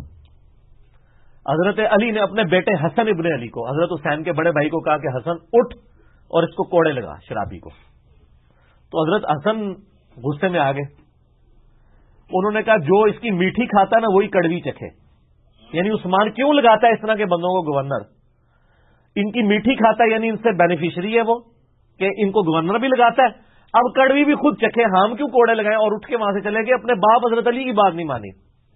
حضرت علی نے اپنے بیٹے حسن ابن علی کو، حضرت حسین کے بڑے بھائی کو کہا کہ حسن اٹھ اور اس کو کوڑے لگا شرابی کو۔ تو حضرت حسن غصے میں آ گئے، انہوں نے کہا جو اس کی میٹھی کھاتا ہے نا وہی کڑوی چکھے، یعنی عثمان کیوں لگاتا ہے اس طرح کے بندوں کو گورنر، ان کی میٹھی کھاتا ہے یعنی ان سے بینیفیشری ہے وہ کہ ان کو گورنر بھی لگاتا ہے، اب کڑوی بھی خود چکھے، ہم کیوں کوڑے لگائیں، اور اٹھ کے وہاں سے چلے گئے، اپنے باپ حضرت علی کی بات نہیں مانی۔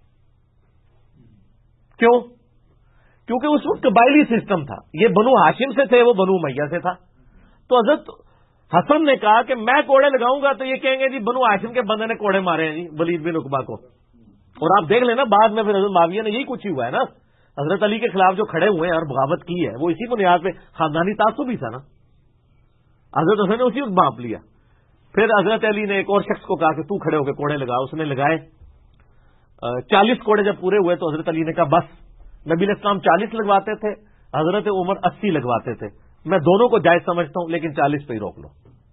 کیوں؟ کیونکہ اس وقت قبائلی سسٹم تھا، یہ بنو ہاشم سے تھے، وہ بنو امیہ سے تھا۔ تو حضرت حسن نے کہا کہ میں کوڑے لگاؤں گا تو یہ کہیں گے جی بنو ہاشم کے بندے نے کوڑے مارے ہیں جی ولید بن عقبہ کو، اور آپ دیکھ لینا بعد میں پھر حضرت معاویہ نے یہی کچھ ہی ہوا ہے نا، حضرت علی کے خلاف جو کھڑے ہوئے ہیں اور بغاوت کی ہے وہ اسی بنیاد پہ خاندانی تعصب ہی تھا نا، حضرت حسن نے اسی وقت بانپ لیا۔ پھر حضرت علی نے ایک اور شخص کو کہا کہ تو کھڑے ہو کے کوڑے لگا، اس نے لگائے، 40 کوڑے جب پورے ہوئے تو حضرت علی نے کہا بس، نبی علیہ السلام 40 لگواتے تھے، حضرت عمر 80 لگواتے تھے، میں دونوں کو جائز سمجھتا ہوں لیکن 40 پہ ہی روک لو۔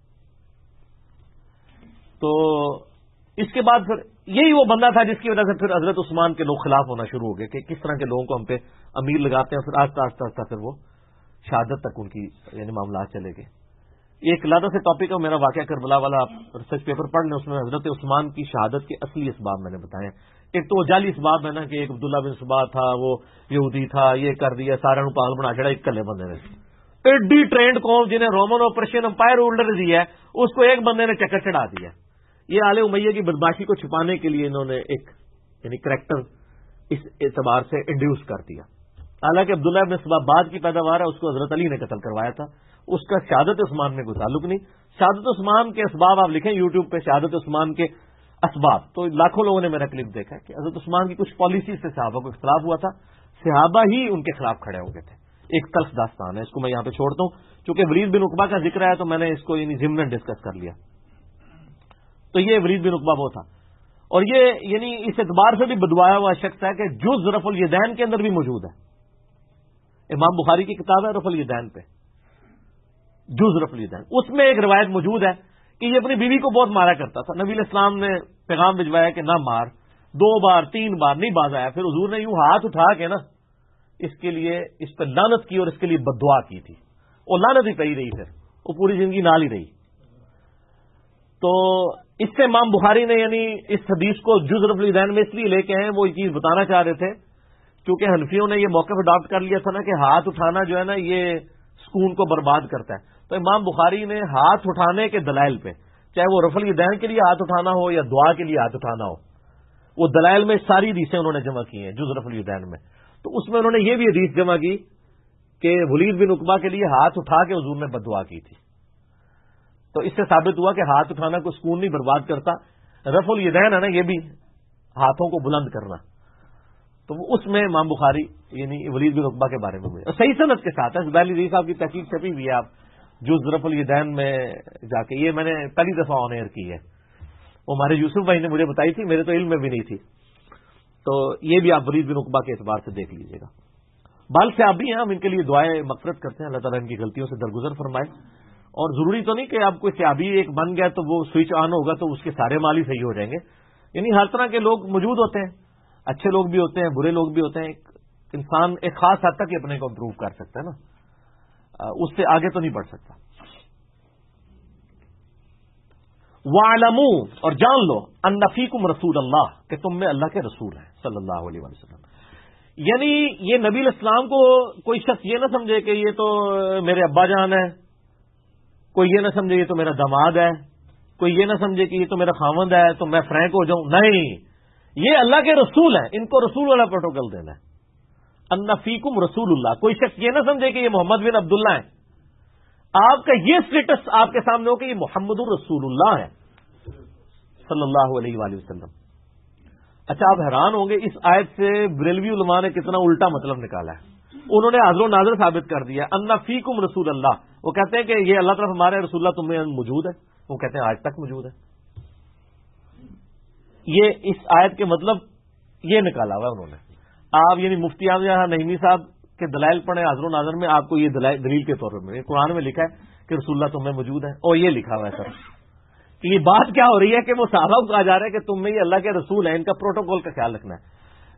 تو اس کے بعد پھر یہی وہ بندہ تھا جس کی وجہ سے پھر حضرت عثمان کے لوگ خلاف ہونا شروع ہو گئے کہ کس طرح کے لوگوں کو ہم پہ امیر لگاتے ہیں، پھر آہستہ آہستہ پھر وہ شہادت تک ان کی یعنی معاملات چلے گئے. یہ ایک علیحدہ سے ٹاپک ہے میرا واقعہ کربلا والا، آپ ریسرچ پیپر پڑھ لیں، اس میں حضرت عثمان کی شہادت کے اصلی اسباب میں نے بتائے ہیں. ایک تو وہ جعلی اسباب ہے نا کہ ایک عبداللہ بن سبا تھا، وہ یہودی تھا، یہ کر دیا، سارا پاگل بنا چڑھا ایک کلے بندے نے. ایڈی ٹرینڈ قوم جنہیں رومن اور پرشین امپائر ہولڈر دیا ہے اس کو ایک بندے نے چکر چڑھا دیا. یہ آل امیہ کی بدماشی کو چھپانے کے لیے انہوں نے ایک یعنی کریکٹر اس اعتبار سے انڈیوس کر دیا. حالانکہ عبداللہ بن سبا بعد کی پیداوار ہے، اس کو حضرت علی نے قتل کروایا تھا، اس کا شہادت عثمان میں کوئی تعلق نہیں. شہادت عثمان کے اسباب آپ لکھیں یوٹیوب پہ شہادت عثمان کے اسباب، تو لاکھوں لوگوں نے میرا کلپ دیکھا کہ حضرت عثمان کی کچھ پالیسی سے صحابہ کو اختلاف ہوا تھا، صحابہ ہی ان کے خلاف کھڑے ہو گئے تھے. ایک تلخ داستان ہے، اس کو میں یہاں پہ چھوڑتا ہوں. چونکہ ولید بن عقبہ کا ذکر ہے تو میں نے اس کو یعنی ضمن ڈسکس کر لیا. تو یہ ولید بن عقبہ وہ تھا، اور یہ یعنی اس اعتبار سے بھی بدوایا ہوا شخص ہے کہ جز رفع الیدین کے اندر بھی موجود ہے. امام بخاری کی کتاب ہے رفع الیدین پہ، جز رفع الیدین، اس میں ایک روایت موجود ہے کہ یہ اپنی بیوی کو بہت مارا کرتا تھا. نبی علیہ السلام نے پیغام بھجوایا کہ نہ مار، 2 بار 3 بار نہیں باز آیا. پھر حضور نے یوں ہاتھ اٹھا کے نا اس کے لیے اس پہ لعنت کی اور اس کے لیے بد دعا کی تھی، اور لعنت ہی پئی رہی، پھر وہ پوری زندگی نال ہی رہی. تو اس سے امام بخاری نے یعنی اس حدیث کو جز رفع الیدین میں اس لیے لے کے ہیں، وہ یہ چیز بتانا چاہ رہے تھے کیونکہ حنفیوں نے یہ موقف اڈاپٹ کر لیا تھا نا کہ ہاتھ اٹھانا جو ہے نا یہ سکون کو برباد کرتا ہے. تو امام بخاری نے ہاتھ اٹھانے کے دلائل پہ، چاہے وہ رفع الیدین کے لیے ہاتھ اٹھانا ہو یا دعا کے لیے ہاتھ اٹھانا ہو، وہ دلائل میں ساری حدیثیں انہوں نے جمع کی ہیں جز رفع الیدین میں. تو اس میں انہوں نے یہ بھی حدیث جمع کی کہ ولید بن عقبہ کے لیے ہاتھ اٹھا کے حضور نے بد دعا کی تھی. تو اس سے ثابت ہوا کہ ہاتھ اٹھانا کو سکون نہیں برباد کرتا. رفع الیدین ہے نا یہ بھی ہاتھوں کو بلند کرنا، تو اس میں امام بخاری یعنی ولید بن عقبہ کے بارے میں صحیح صنعت کے ساتھ ہے. زبیر علی صاحب کی تحقیق چھپی ہوئی ہے، آپ جز رفع الیدین میں جا کے، یہ میں نے پہلی دفعہ آن ایئر کی ہے، وہ ہمارے یوسف بھائی نے مجھے بتائی تھی، میرے تو علم میں بھی نہیں تھی. تو یہ بھی آپ ولید بن عقبہ کے اعتبار سے دیکھ لیجیے گا. بال صحابی ہیں، ہم ان کے لیے دعائیں مغفرت کرتے ہیں، اللہ تعالیٰ ان کی غلطیوں سے درگزر فرمائے. اور ضروری تو نہیں کہ آپ کوئی صحابی ایک بن گیا تو وہ سوئچ آن ہوگا تو اس کے سارے مال ہی صحیح ہو جائیں گے. یعنی ہر طرح کے لوگ موجود ہوتے ہیں، اچھے لوگ بھی ہوتے ہیں، برے لوگ بھی ہوتے ہیں. انسان ایک خاص حد تک ہی اپنے کو امپروو کر سکتا ہے نا، اس سے آگے تو نہیں بڑھ سکتا. وَاعْلَمُوا، اور جان لو، ان فیکم رسول اللہ، کہ تم میں اللہ کے رسول ہیں صلی اللہ علیہ وسلم. یعنی یہ نبی علیہ السلام کو کوئی شخص یہ نہ سمجھے کہ یہ تو میرے ابا جان ہے، کوئی یہ نہ سمجھے یہ تو میرا داماد ہے، کوئی یہ نہ سمجھے کہ یہ تو میرا خاوند ہے تو میں فرینک ہو جاؤں. نہیں، یہ اللہ کے رسول ہیں، ان کو رسول والا پروٹوکول دینا ہے. ان فیکم رسول اللہ، کوئی شخص یہ نہ سمجھے کہ یہ محمد بن عبداللہ ہیں. آپ کا یہ سٹیٹس آپ کے سامنے ہو کہ یہ محمد الرسول اللہ ہے صلی اللہ علیہ وآلہ وسلم. اچھا، آپ حیران ہوں گے اس آیت سے بریلوی علماء نے کتنا الٹا مطلب نکالا ہے. انہوں نے حاضر و ناظر ثابت کر دیا ان فیکم رسول اللہ. وہ کہتے ہیں کہ یہ اللہ تعالیٰ ہمارے رسول اللہ تم میں موجود ہے، وہ کہتے ہیں آج تک موجود ہے. یہ اس آیت کے مطلب یہ نکالا ہوا ہے انہوں نے. آپ یعنی مفتی اعظم نعیمی صاحب کے دلائل پڑھیں حاضر و ناظر میں، آپ کو یہ دلیل کے طور پر ملے. قرآن میں لکھا ہے کہ رسول اللہ تم میں موجود ہے، اور یہ لکھا ہوا ہے سر کہ یہ بات کیا ہو رہی ہے کہ وہ صحابہ کو کہا جا رہا ہے کہ تم میں یہ اللہ کے رسول ہیں، ان کا پروٹوکول کا خیال رکھنا ہے.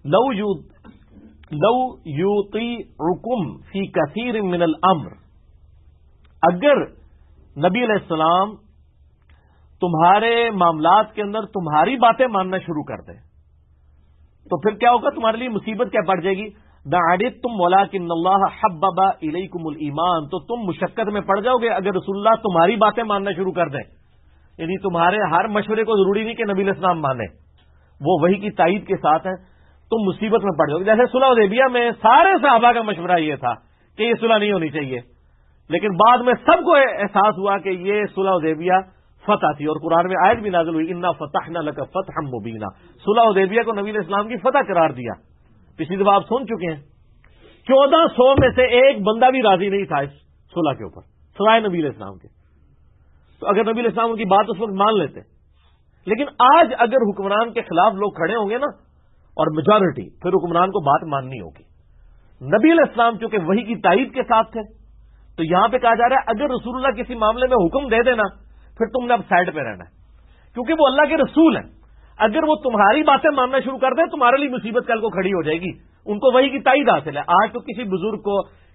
لو یطیعکم فی کثیر من الامر، اگر نبی علیہ السلام تمہارے معاملات کے اندر تمہاری باتیں ماننا شروع کر دیں تو پھر کیا ہوگا؟ تمہارے لیے مصیبت کیا پڑ جائے گی؟ دعیتم ولکن اللہ حبب الیکم الایمان، تو تم مشقت میں پڑ جاؤ گے اگر رسول اللہ تمہاری باتیں ماننا شروع کر دیں. یعنی تمہارے ہر مشورے کو ضروری نہیں کہ نبی علیہ السلام مانے، وہ وحی کی تائید کے ساتھ ہیں، تم مصیبت میں پڑ جاؤ گے. جیسے صلح حدیبیہ میں سارے صحابہ کا مشورہ یہ تھا کہ یہ صلح نہیں ہونی چاہیے، لیکن بعد میں سب کو احساس ہوا کہ یہ صلح حدیبیہ فتح تھی، اور قرآن میں آیت بھی نازل ہوئی انا فتحنا لک فتحا مبینا. صلح حدیبیہ کو نبی علیہ السلام کی فتح قرار دیا. پچھلی دفعہ آپ سن چکے ہیں 1400 میں سے ایک بندہ بھی راضی نہیں تھا اس صلح کے اوپر سوائے نبی علیہ السلام کے. تو اگر نبی علیہ السلام ان کی بات اس وقت مان لیتے، لیکن آج اگر حکمران کے خلاف لوگ کھڑے ہوں گے نا اور میجورٹی، پھر حکمران کو بات ماننی ہوگی. نبی علیہ السلام چونکہ وحی کی تائید کے ساتھ تھے تو یہاں پہ کہا جا رہا ہے اگر رسول اللہ کسی معاملے میں حکم دے دینا پھر تم نے اب سائڈ پہ رہنا ہے، کیونکہ وہ اللہ کے رسول ہیں. اگر وہ تمہاری باتیں ماننا شروع کر دیں تمہارے لیے مصیبت کل کو کھڑی ہو جائے گی. ان کو وحی کی تائید حاصل ہے. آج تو کسی بزرگ کو،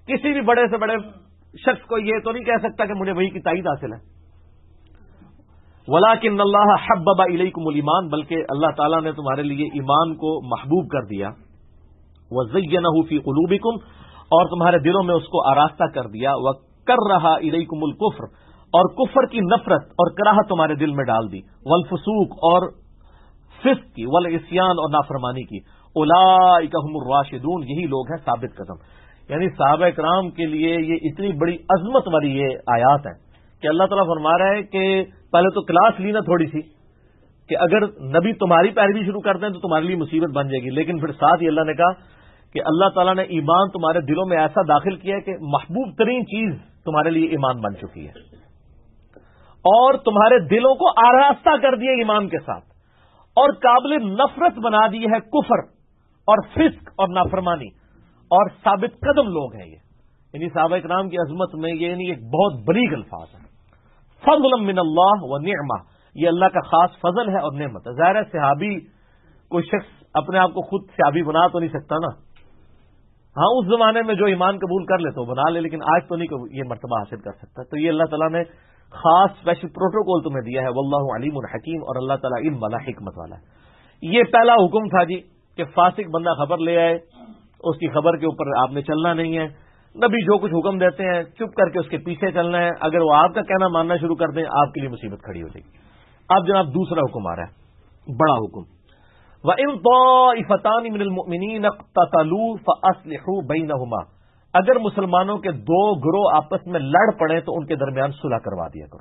کسی بھی بڑے سے بڑے شخص کو یہ تو نہیں کہہ سکتا کہ مجھے وحی کی تائید حاصل ہے. وَلَٰكِنَّ اللَّهَ حَبَّبَ إِلَيْكُمُ الْإِيمَانَ، بلکہ اللہ تعالیٰ نے تمہارے لیے ایمان کو محبوب کر دیا. وَزَيَّنَهُ فِي قُلُوبِكُمْ، اور تمہارے دلوں میں اس کو آراستہ کر دیا. وَكَرَّهَ إِلَيْكُمُ الْكُفْرَ، اور کفر کی نفرت اور کراہت تمہارے دل میں ڈال دی. وَالْفُسُوقَ، اور فسق کی. وَالْعِصْيَانَ، اور نافرمانی کی. أُولَٰئِكَ هُمُ الرَّاشِدُونَ، یہی لوگ ہیں ثابت قدم. یعنی صحابہ کرام کے لیے یہ اتنی بڑی عظمت والی یہ آیات ہیں کہ اللہ تعالیٰ فرما رہا ہے کہ پہلے تو کلاس لینا تھوڑی سی کہ اگر نبی تمہاری پیروی شروع کر دیں تو تمہارے لیے مصیبت بن جائے گی، لیکن پھر ساتھ ہی اللہ نے کہا کہ اللہ تعالیٰ نے ایمان تمہارے دلوں میں ایسا داخل کیا ہے کہ محبوب ترین چیز تمہارے لیے ایمان بن چکی ہے، اور تمہارے دلوں کو آراستہ کر دیا ایمان کے ساتھ، اور قابل نفرت بنا دی ہے کفر اور فسق اور نافرمانی، اور ثابت قدم لوگ ہیں یہ. یعنی صحابہ کرام کی عظمت میں یہ یعنی ایک بہت بلیغ الفاظ ہے. فضلا من اللہ و نعمہ، یہ اللہ کا خاص فضل ہے اور نعمت ہے. ظاہر ہے صحابی کوئی شخص اپنے آپ کو خود صحابی بنا تو نہیں سکتا نا. ہاں اس زمانے میں جو ایمان قبول کر لے تو بنا لے، لیکن آج تو نہیں یہ مرتبہ حاصل کر سکتا. تو یہ اللہ تعالیٰ نے خاص اسپیشل پروٹوکول تمہیں دیا ہے. واللہ علیم الحکیم، اور اللہ تعالیٰ علم والا حکمت والا ہے. یہ پہلا حکم تھا جی کہ فاسق بندہ خبر لے آئے، اس کی خبر کے اوپر آپ نے چلنا نہیں ہے. نبی جو کچھ حکم دیتے ہیں چپ کر کے اس کے پیچھے چلنا ہے. اگر وہ آپ کا کہنا ماننا شروع کر دیں آپ کے لیے مصیبت کھڑی ہو جائے گی. اب جناب دوسرا حکم آ رہا ہے، بڑا حکم. وَإِن طَائِفَتَانِ مِنَ الْمُؤْمِنِينَ اقْتَتَلُوا فَأَصْلِحُوا بَيْنَهُمَا، اگر مسلمانوں کے دو گروہ آپس میں لڑ پڑے تو ان کے درمیان صلح کروا دیا کرو.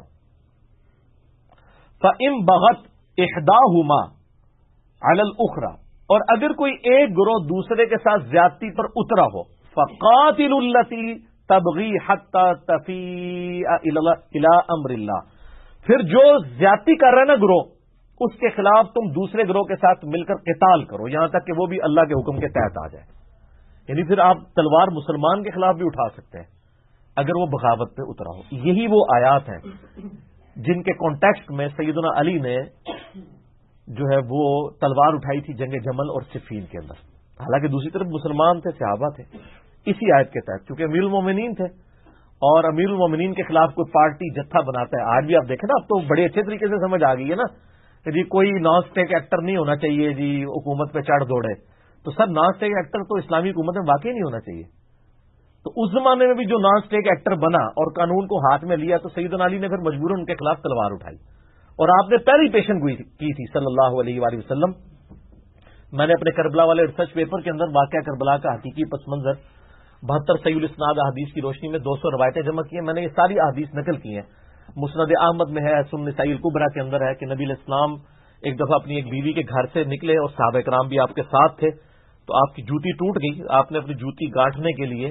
فَإِن بَغَتْ إِحْدَاهُمَا عَلَى الْأُخْرَى، اور اگر کوئی ایک گروہ دوسرے کے ساتھ زیادتی پر اترا ہو، فَقَاتِلُوا الَّتِي تَبْغِي حَتَّى تَفِيءَ إِلَىٰ أَمْرِ اللَّهِ، پھر جو زیادتی کر رہا ہے نا گروہ، اس کے خلاف تم دوسرے گروہ کے ساتھ مل کر قتال کرو یہاں تک کہ وہ بھی اللہ کے حکم کے تحت آ جائے. یعنی پھر آپ تلوار مسلمان کے خلاف بھی اٹھا سکتے ہیں اگر وہ بغاوت پہ اترا ہو. یہی وہ آیات ہیں جن کے کانٹیکسٹ میں سیدنا علی نے جو ہے وہ تلوار اٹھائی تھی جنگ جمل اور صفین کے اندر. حالانکہ دوسری طرف مسلمان تھے، صحابہ تھے، اسی آیت کے تحت کیونکہ امیر المومنین تھے، اور امیر المومنین کے خلاف کوئی پارٹی جتھا بناتا ہے. آج بھی آپ دیکھیں نا، اب تو بڑے اچھے طریقے سے سمجھ آ گئی ہے نا کہ جی کوئی نان اسٹیک ایکٹر نہیں ہونا چاہیے جی حکومت پہ چڑھ دوڑے. تو سر نان اسٹیک ایکٹر تو اسلامی حکومت میں واقعی نہیں ہونا چاہیے. تو اس زمانے میں بھی جو نان اسٹیک ایکٹر بنا اور قانون کو ہاتھ میں لیا تو سیدنا علی نے پھر مجبوراً ان کے خلاف تلوار اٹھائی، اور آپ نے پہلی پیشن گوئی کی تھی صلی اللہ علیہ وآلہ وسلم. میں نے اپنے کربلا والے ریسرچ پیپر کے اندر واقعہ کربلا کا حقیقی پس منظر 72 صحیح الاسناد احادیث کی روشنی میں 200 روایتیں جمع کی ہیں. میں نے یہ ساری احادیث نقل کی ہیں. مسند احمد میں ہے، سنن نسائی الکبریٰ کے اندر ہے کہ نبی علیہ السلام ایک دفعہ اپنی ایک بیوی کے گھر سے نکلے اور صحابہ کرام بھی آپ کے ساتھ تھے، تو آپ کی جوتی ٹوٹ گئی. آپ نے اپنی جوتی گانٹھنے کے لیے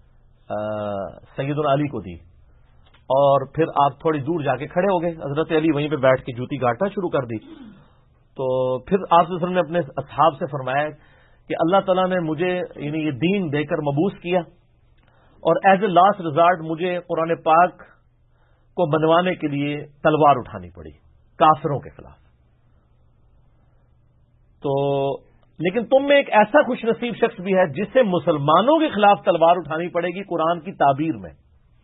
سیدنا علی کو دی، اور پھر آپ تھوڑی دور جا کے کھڑے ہو گئے. حضرت علی وہیں پہ بیٹھ کے جوتی گانٹنا شروع کر دی. تو پھر آپ صلی اللہ علیہ وسلم نے اپنے اصحاب سے فرمایا کہ اللہ تعالیٰ نے مجھے یعنی یہ دین دے کر مبعوث کیا، اور ایز اے لاسٹ ریزارٹ مجھے قرآن پاک کو بنوانے کے لیے تلوار اٹھانی پڑی کافروں کے خلاف. تو لیکن تم میں ایک ایسا خوش نصیب شخص بھی ہے جسے مسلمانوں کے خلاف تلوار اٹھانی پڑے گی قرآن کی تعبیر میں.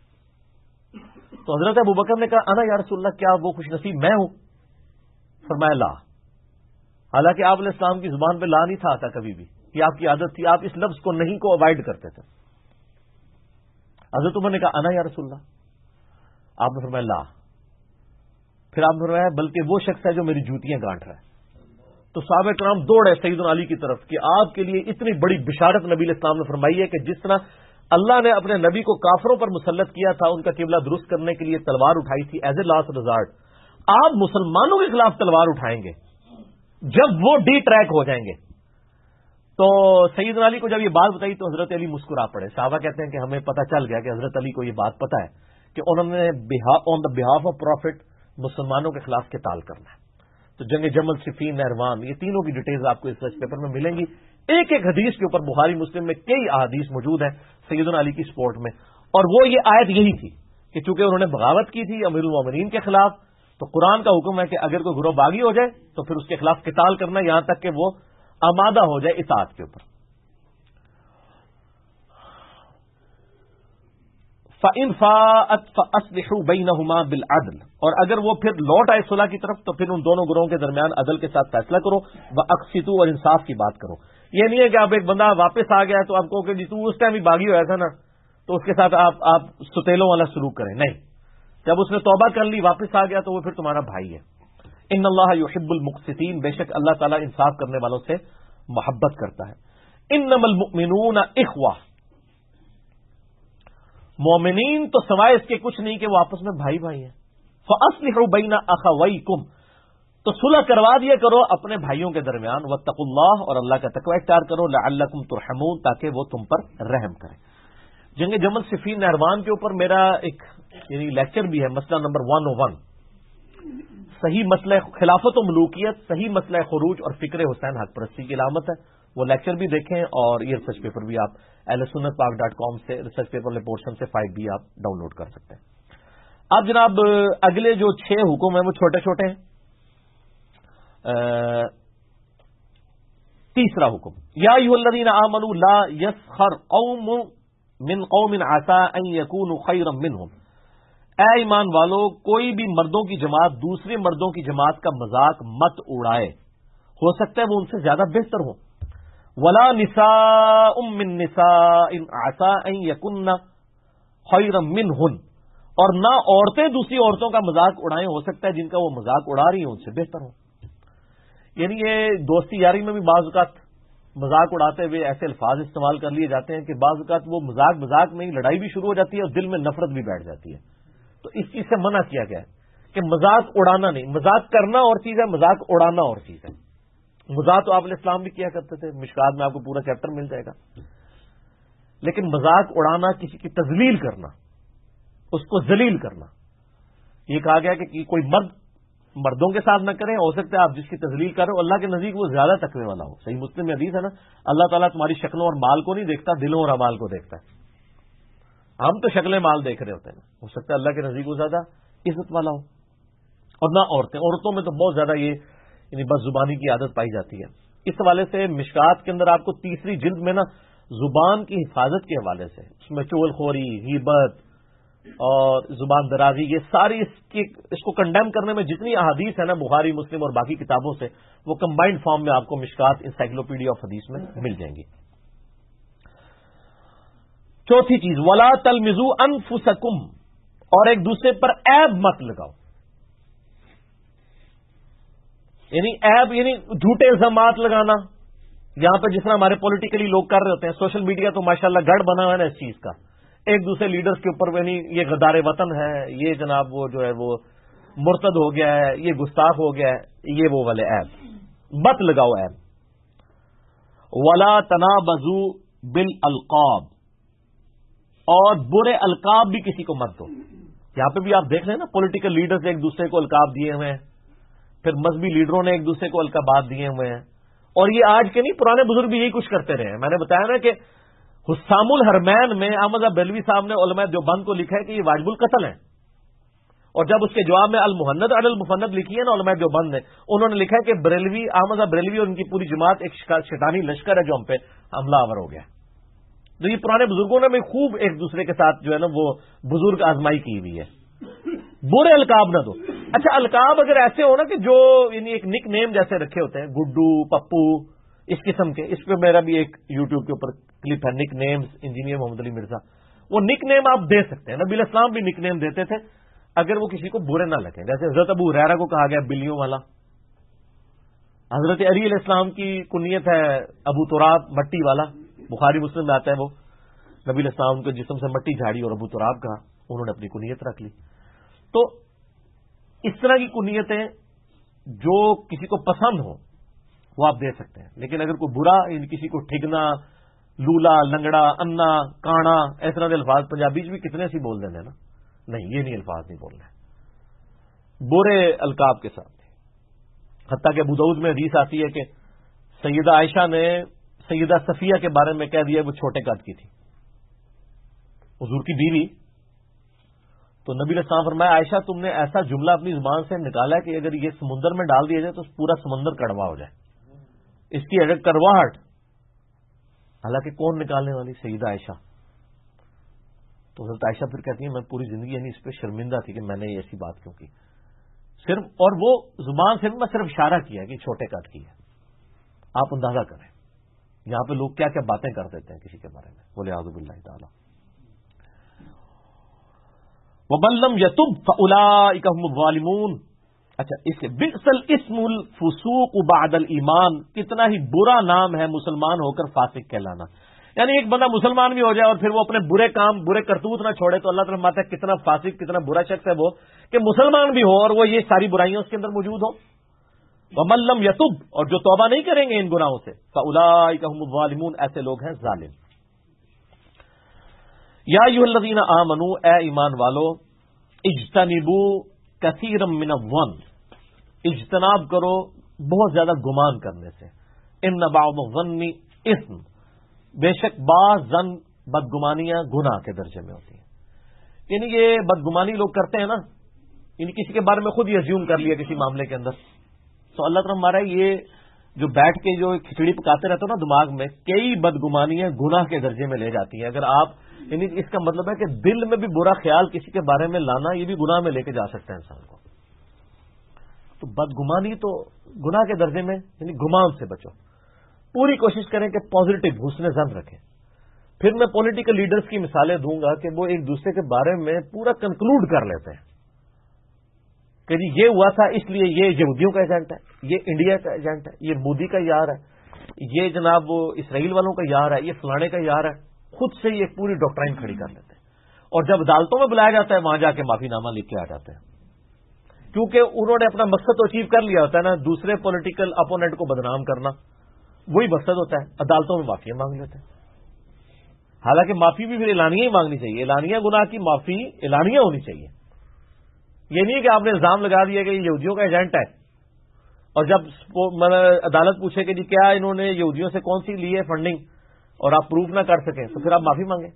تو حضرت ابوبکر نے کہا انا یا رسول اللہ، کیا وہ خوش نصیب میں ہوں؟ فرمایا لا. حالانکہ آپ علیہ السلام کی زبان پہ لا نہیں تھا آتا کبھی بھی، یہ آپ کی عادت تھی، آپ اس لفظ کو نہیں کو اوائڈ کرتے تھے. حضرت عمر نے کہا انا یا رسول اللہ، آپ نے فرمایا لا. پھر آپ نے فرمایا بلکہ وہ شخص ہے جو میری جوتیاں گانٹ رہا ہے. تو صحابہ کرام دوڑے سیدنا علی کی طرف کہ آپ کے لیے اتنی بڑی بشارت نبی علیہ السلام نے فرمائی ہے کہ جس طرح اللہ نے اپنے نبی کو کافروں پر مسلط کیا تھا ان کا قبلہ درست کرنے کے لیے تلوار اٹھائی تھی ایز اے لاسٹ ریزارٹ، آپ مسلمانوں کے خلاف تلوار اٹھائیں گے جب وہ ڈی ٹریک ہو جائیں گے. تو سیدنا علی کو جب یہ بات بتائی تو حضرت علی مسکرا پڑے. صحابہ کہتے ہیں کہ ہمیں پتہ چل گیا کہ حضرت علی کو یہ بات پتہ ہے کہ انہوں نے آن دا بہاف آف پروفٹ مسلمانوں کے خلاف قتال کرنا ہے. تو جنگ جمل، صفین، نہروان، یہ تینوں کی ڈیٹیلز آپ کو اس ریسرچ پیپر میں ملیں گی. ایک ایک حدیث کے اوپر بخاری مسلم میں کئی احادیث موجود ہیں سیدنا علی کی سپورٹ میں. اور وہ یہ آیت یہی تھی کہ چونکہ انہوں نے بغاوت کی تھی امیر المومنین کے خلاف، تو قرآن کا حکم ہے کہ اگر کوئی گروہ باغی ہو جائے تو پھر اس کے خلاف قتال کرنا یہاں تک کہ وہ آمادہ ہو جائے اطاعت کے اوپر. فَإِنْ فَاءَتْ فَأَصْلِحُوا بَيْنَهُمَا بِالْعَدْلِ، اور اگر وہ پھر لوٹ آئے صلح کی طرف تو پھر ان دونوں گروہوں کے درمیان عدل کے ساتھ فیصلہ کرو، وَأَقْسِطُوا، اور انصاف کی بات کرو۔ یہ نہیں ہے کہ آپ ایک بندہ واپس آ گیا تو آپ کو کہ جی تو اس ٹائم ہی باغی ہوا تھا نا تو اس کے ساتھ آپ ستیلوں والا سلوک کریں، نہیں، جب اس نے توبہ کر لی واپس آ گیا تو وہ پھر تمہارا بھائی ہے۔ ان اللہ یحب المقسطین، بے شک اللہ تعالیٰ انصاف کرنے والوں سے محبت کرتا ہے۔ انما المؤمنون اخوہ، مومنین تو سوائے اس کے کچھ نہیں کہ وہ آپس میں بھائی بھائی ہیں۔ فاصلحوا بین اخویکم، تو صلح کروا دیا کرو اپنے بھائیوں کے درمیان، واتقوا اللہ، اور اللہ کا تقوی اختیار کرو، لعلکم ترحمون، تاکہ وہ تم پر رحم کریں۔ جنگ جمل صفین نہروان کے اوپر میرا ایک لیکچر بھی ہے، مسئلہ نمبر 101، صحیح مسئلہ خلافت و ملوکیت، صحیح مسئلہ خروج اور فکر حسین حق پرستی کی علامت ہے۔ وہ لیکچر بھی دیکھیں اور یہ ریسرچ پیپر بھی آپ ahlsunnatpark.com سے ریسرچ پیپر والے پورشن سے فائل بھی آپ ڈاؤن لوڈ کر سکتے ہیں۔ اب جناب اگلے جو 6 حکم ہیں وہ چھوٹے چھوٹے ہیں۔ تیسرا حکم، یا ایھا الذین آمنوا لا یسخر قوم من قوم عسى ان يكونوا خیرا منهم، اے ایمان والو کوئی بھی مردوں کی جماعت دوسرے مردوں کی جماعت کا مذاق مت اڑائے، ہو سکتا ہے وہ ان سے زیادہ بہتر ہوں۔ ولا نساء من نساء عسى ان يكن خيرا منهن، اور نہ عورتیں دوسری عورتوں کا مذاق اڑائیں، ہو سکتا ہے جن کا وہ مذاق اڑا رہی ہیں ان سے بہتر ہوں۔ یعنی یہ دوستی یاری میں بھی بعض اوقات مذاق اڑاتے ہوئے ایسے الفاظ استعمال کر لیے جاتے ہیں کہ بعض اوقات وہ مذاق میں ہی لڑائی بھی شروع ہو جاتی ہے اور دل میں نفرت بھی بیٹھ جاتی ہے۔ تو اس چیز سے منع کیا گیا ہے کہ مذاق اڑانا نہیں، مذاق کرنا اور چیز ہے، مذاق اڑانا اور چیز ہے۔ مذاق تو آپ علیہ السلام بھی کیا کرتے تھے، مشکات میں آپ کو پورا چیپٹر مل جائے گا، لیکن مذاق اڑانا، کسی کی تذلیل کرنا، اس کو ذلیل کرنا، یہ کہا گیا کہ کوئی مرد مردوں کے ساتھ نہ کریں، ہو سکتا ہے آپ جس کی تذلیل کر رہے ہو اللہ کے نزدیک وہ زیادہ تقوی والا ہو۔ صحیح مسلم میں حدیث ہے نا، اللہ تعالیٰ تمہاری شکلوں اور مال کو نہیں دیکھتا، دلوں اور اعمال کو دیکھتا ہے۔ ہم تو شکل مال دیکھ رہے ہوتے ہیں، ہو سکتا ہے اللہ کے نزدیک وہ زیادہ عزت والا ہو۔ اور نہ عورتوں میں تو بہت زیادہ یہ بس زبانی کی عادت پائی جاتی ہے۔ اس حوالے سے مشکات کے اندر آپ کو تیسری جلد میں نا زبان کی حفاظت کے حوالے سے، اس میں چغل خوری، غیبت اور زبان درازی، یہ ساری اس کو کنڈیم کرنے میں جتنی احادیث ہے نا بخاری مسلم اور باقی کتابوں سے، وہ کمبائنڈ فارم میں آپ کو مشکات انسائکلوپیڈیا آف حدیث میں مل جائیں گی۔ چوتھی چیز، ولا تلمزوا انفسکم، اور ایک دوسرے پر عیب مت لگاؤ، یعنی عیب یعنی جھوٹے الزامات لگانا، یہاں پہ جس طرح ہمارے پولیٹیکلی لوگ کر رہے ہوتے ہیں، سوشل میڈیا تو ماشاءاللہ گڑھ بنا ہوا ہے نا اس چیز کا، ایک دوسرے لیڈرز کے اوپر یعنی یہ غدار وطن ہے، یہ جناب وہ جو ہے وہ مرتد ہو گیا ہے، یہ گستاخ ہو گیا ہے، یہ وہ والے عیب مت لگاؤ عیب۔ ولا تنابزوا بالالقاب، اور برے القاب بھی کسی کو مت دو۔ یہاں پہ بھی آپ دیکھ رہے ہیں نا پولیٹیکل لیڈرز ایک دوسرے کو القاب دیے ہوئے ہیں، پھر مذہبی لیڈروں نے ایک دوسرے کو القابات دیے ہوئے ہیں، اور یہ آج کے نہیں پرانے بزرگ بھی یہی کچھ کرتے رہے ہیں۔ میں نے بتایا نا کہ حسام الحرمین میں احمد بریلوی صاحب نے علماء دیوبند کو لکھا ہے کہ یہ واجب القتل ہے، اور جب اس کے جواب میں المحند علی المفند لکھی ہے نا علماء دیوبند نے، انہوں نے لکھا ہے کہ بریلوی، احمد بریلوی اور ان کی پوری جماعت ایک شیطانی لشکر ہے جو ہم پہ حملہ آور ہو گیا۔ تو یہ پرانے بزرگوں نے بھی خوب ایک دوسرے کے ساتھ جو ہے نا وہ بزرگ آزمائی کی ہوئی ہے۔ برے القاب نہ دو۔ اچھا القاب اگر ایسے ہو نا کہ جو یعنی ایک نک نیم جیسے رکھے ہوتے ہیں، گڈو، پپو، اس قسم کے، اس پہ میرا بھی ایک یوٹیوب کے اوپر کلپ ہے، nicknames engineer Muhammad Ali Mirza, وہ نک نیم آپ دے سکتے ہیں، نبی علیہ السلام بھی نک نیم دیتے تھے اگر وہ کسی کو برے نہ لگیں، جیسے حضرت ابو ہریرہ کو کہا گیا بلیوں والا، حضرت علی علیہ السلام کی کنیت ہے ابو تراب، مٹی والا، بخاری مسلم میں آتا ہے، وہ نبی علیہ السلام کے جسم سے مٹی جھاڑی اور ابو تراب کہا، انہوں نے اپنی کنیت رکھ لی۔ تو اس طرح کی کنیتیں جو کسی کو پسند ہو وہ آپ دے سکتے ہیں، لیکن اگر کوئی برا یعنی کسی کو ٹھگنا، لولا، لنگڑا، انا، کانا، اس طرح کے الفاظ پنجابی بھی کتنے سی بول دینے نا، نہیں یہ نہیں الفاظ نہیں بولنا ہے، برے القاب کے ساتھ۔ حتیٰ کہ ابو داؤد میں حدیث آتی ہے کہ سیدہ عائشہ نے سیدہ صفیہ کے بارے میں کہہ دیا وہ چھوٹے قد کی تھی، حضور کی بیوی، تو نبی علیہ السلام فرمایا عائشہ تم نے ایسا جملہ اپنی زبان سے نکالا کہ اگر یہ سمندر میں ڈال دیا جائے تو پورا سمندر کڑوا ہو جائے، اس کی اگر کرواہٹ، حالانکہ کون نکالنے والی؟ سیدہ عائشہ۔ تو حضرت عائشہ پھر کہتی ہیں میں پوری زندگی یعنی اس پہ شرمندہ تھی کہ میں نے ایسی بات کیوں کی. صرف اور وہ زبان سے میں صرف اشارہ کیا کہ چھوٹے کٹ کی ہے. آپ اندازہ کریں یہاں پہ لوگ کیا کیا باتیں کر دیتے ہیں کسی کے بارے میں. بولے اعوذ باللہ تعالی. وَمَن لَّمْ يَتُبْ فَأُولَٰئِكَ هُمُ الظَّالِمُونَ. اچھا اس کے بئس الاسم الفسوق بعد الایمان. کتنا ہی برا نام ہے مسلمان ہو کر فاسق کہلانا. یعنی ایک بندہ مسلمان بھی ہو جائے اور پھر وہ اپنے برے کام برے کرتوت نہ چھوڑے تو اللہ تعالیٰ فرماتا ہے کتنا فاسق کتنا برا شخص ہے وہ کہ مسلمان بھی ہو اور وہ یہ ساری برائیاں اس کے اندر موجود ہوں. وَمَن لَّمْ يَتُبْ اور جو توبہ نہیں کریں گے ان گناہوں سے فَأُولَٰئِكَ هُمُ الظَّالِمُونَ ایسے لوگ ہیں ظالم. یا ایھا الذین آمنوا اے ایمان والو اجتنبوا کثیرا من الظن. اجتناب کرو بہت زیادہ گمان کرنے سے. ان بعض الظن اثم. بے شک بعض زن بدگمانیاں گناہ کے درجے میں ہوتی ہیں. یعنی یہ بدگمانی لوگ کرتے ہیں نا یعنی کسی کے بارے میں خود ہی ازیوم کر لیا کسی معاملے کے اندر تو اللہ تعالیٰ ہمارا یہ جو بیٹھ کے جو کھچڑی پکاتے رہتے ہو نا دماغ میں کئی بدگمانیاں گناہ کے درجے میں لے جاتی ہیں. اگر آپ یعنی اس کا مطلب ہے کہ دل میں بھی برا خیال کسی کے بارے میں لانا یہ بھی گناہ میں لے کے جا سکتا ہے انسان کو. تو بدگمانی تو گناہ کے درجے میں یعنی گمان سے بچو. پوری کوشش کریں کہ پازیٹو حسن ظن رکھیں. پھر میں پولیٹیکل لیڈرز کی مثالیں دوں گا کہ وہ ایک دوسرے کے بارے میں پورا کنکلوڈ کر لیتے ہیں کہ جی یہ ہوا تھا اس لیے یہ یہودیوں کا ایجنٹ ہے, یہ انڈیا کا ایجنٹ ہے, یہ مودی کا یار ہے, یہ جناب وہ اسرائیل والوں کا یار ہے, یہ فلانے کا یار ہے. خود سے یہ پوری ڈاکٹرائن کھڑی کر لیتے ہیں اور جب عدالتوں میں بلایا جاتا ہے وہاں جا کے معافی نامہ لکھ کے آ جاتے ہیں کیونکہ انہوں نے اپنا مقصد تو اچیو کر لیا ہوتا ہے نا. دوسرے پولیٹیکل اپوننٹ کو بدنام کرنا وہی مقصد ہوتا ہے. عدالتوں میں معافی مانگ لیتے ہیں. حالانکہ معافی بھی پھر اعلانیہ ہی مانگنی چاہیے. اعلانیہ گناہ کی معافی اعلانیہ ہونی چاہیے. یہ نہیں کہ آپ نے الزام لگا دیا کہ یہ یہودیوں کا ایجنٹ ہے اور جب عدالت پوچھے کہ جی کیا انہوں نے یہودیوں سے کون سی لی ہے فنڈنگ اور آپ پروف نہ کر سکیں تو پھر آپ معافی مانگیں.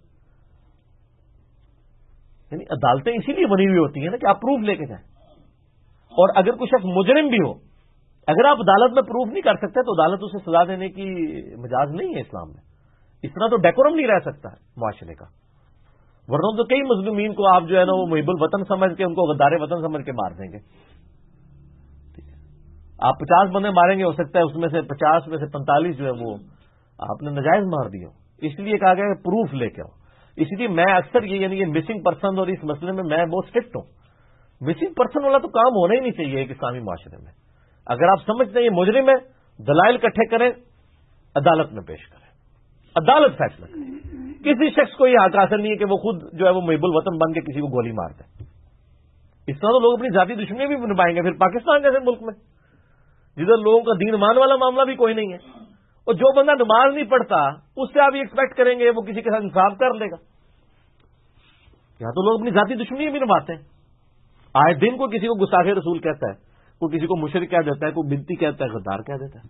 یعنی عدالتیں اسی لیے بنی ہوئی ہوتی ہیں نا کہ آپ پروف لے کے جائیں. اور اگر کوئی شخص مجرم بھی ہو اگر آپ عدالت میں پروف نہیں کر سکتے تو عدالت اسے سزا دینے کی مجاز نہیں ہے اسلام میں. اس طرح تو ڈیکورم نہیں رہ سکتا ہے معاشرے کا. ورنہ تو کئی مظلومین کو آپ جو ہے نا وہ محب الوطن سمجھ کے ان کو غدار وطن سمجھ کے مار دیں گے. آپ 50 بندے ماریں گے ہو سکتا ہے اس میں سے 50 میں سے 45 جو ہے وہ آپ نے ناجائز مار دی ہو. اس لیے کہا گیا کہ پروف لے کے آؤ. اس لیے میں اکثر یہ یعنی یہ مسنگ پرسن اور اس مسئلے میں بہت اسٹرکٹ ہوں. مسنگ پرسن والا تو کام ہونا ہی نہیں چاہیے ایک اسلامی معاشرے میں. اگر آپ سمجھتے ہیں یہ مجرم ہے دلائل اکٹھے کریں عدالت میں پیش کریں عدالت فیصلہ کرے. کسی شخص کو یہ حق حاصل نہیں ہے کہ وہ خود جو ہے وہ محب الوطن بن کے کسی کو گولی مار دے. اس طرح تو لوگ اپنی ذاتی دشمنی بھی نبھائیں گے. پھر پاکستان جیسے ملک میں جدھر لوگوں کا دین مان والا معاملہ بھی کوئی نہیں ہے اور جو بندہ نماز نہیں پڑھتا اس سے آپ یہ ایکسپیکٹ کریں گے وہ کسی کے ساتھ انصاف کر لے گا. یہاں تو لوگ اپنی ذاتی دشمنی بھی نبھاتے ہیں. آئے دن کو کسی کو گستاخ رسول کہتا ہے, کوئی کسی کو مشرک کہہ دیتا ہے, کوئی بدتی کہتا ہے, غدار کہہ دیتا ہے.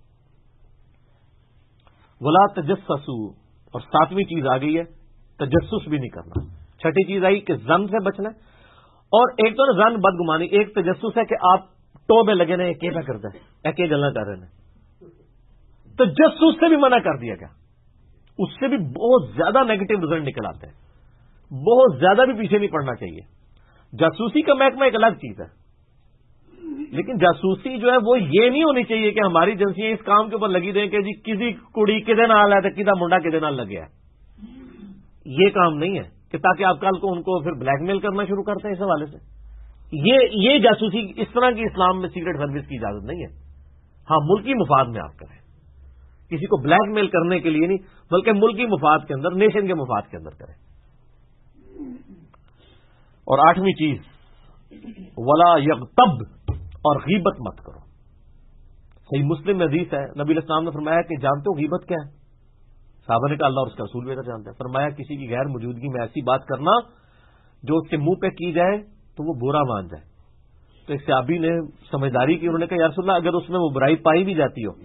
ولا تجسسوا اور 7ویں چیز آ گئی ہے تجسس بھی نہیں کرنا. 6ٹھی چیز آئی کہ زن سے بچنا. اور ایک تو نا زن بدگمانی, ایک تجسس ہے کہ آپ ٹو میں لگے رہے کیا کرتا ہے ایک گلا کر رہے ہیں. تجسس سے بھی منع کر دیا گیا. اس سے بھی بہت زیادہ نیگیٹو رزلٹ نکل آتے ہیں. بہت زیادہ بھی پیچھے نہیں پڑنا چاہیے. جاسوسی کا محکمہ ایک الگ چیز ہے لیکن جاسوسی جو ہے وہ یہ نہیں ہونی چاہیے کہ ہماری ایجنسیاں اس کام کے اوپر لگی رہیں کہ جی کسی کڑی کدے نال ہے تو کدا منڈا کدے نال لگیا ہے. یہ کام نہیں ہے کہ تاکہ آپ کل کو ان کو پھر بلیک میل کرنا شروع کرتے ہیں اس حوالے سے. یہ جاسوسی اس طرح کی اسلام میں سیکرٹ سروس کی اجازت نہیں ہے. ہاں ملکی مفاد میں آپ کریں, کسی کو بلیک میل کرنے کے لیے نہیں بلکہ ملکی مفاد کے اندر نیشن کے مفاد کے اندر کریں. اور 8ویں چیز ولا یغتب اور غیبت مت کرو. صحیح مسلم میں حدیث ہے نبی علیہ السلام نے فرمایا کہ جانتے ہو غیبت کیا ہے؟ صحابہ نے کہا اللہ اور اس کا رسول بہتر جانتے ہیں. فرمایا کسی کی غیر موجودگی میں ایسی بات کرنا جو اس کے منہ پہ کی جائے تو وہ برا مان جائے. تو ایک صحابی نے سمجھداری کی, انہوں نے کہا یا رسول اللہ اگر اس میں وہ برائی پائی بھی جاتی ہو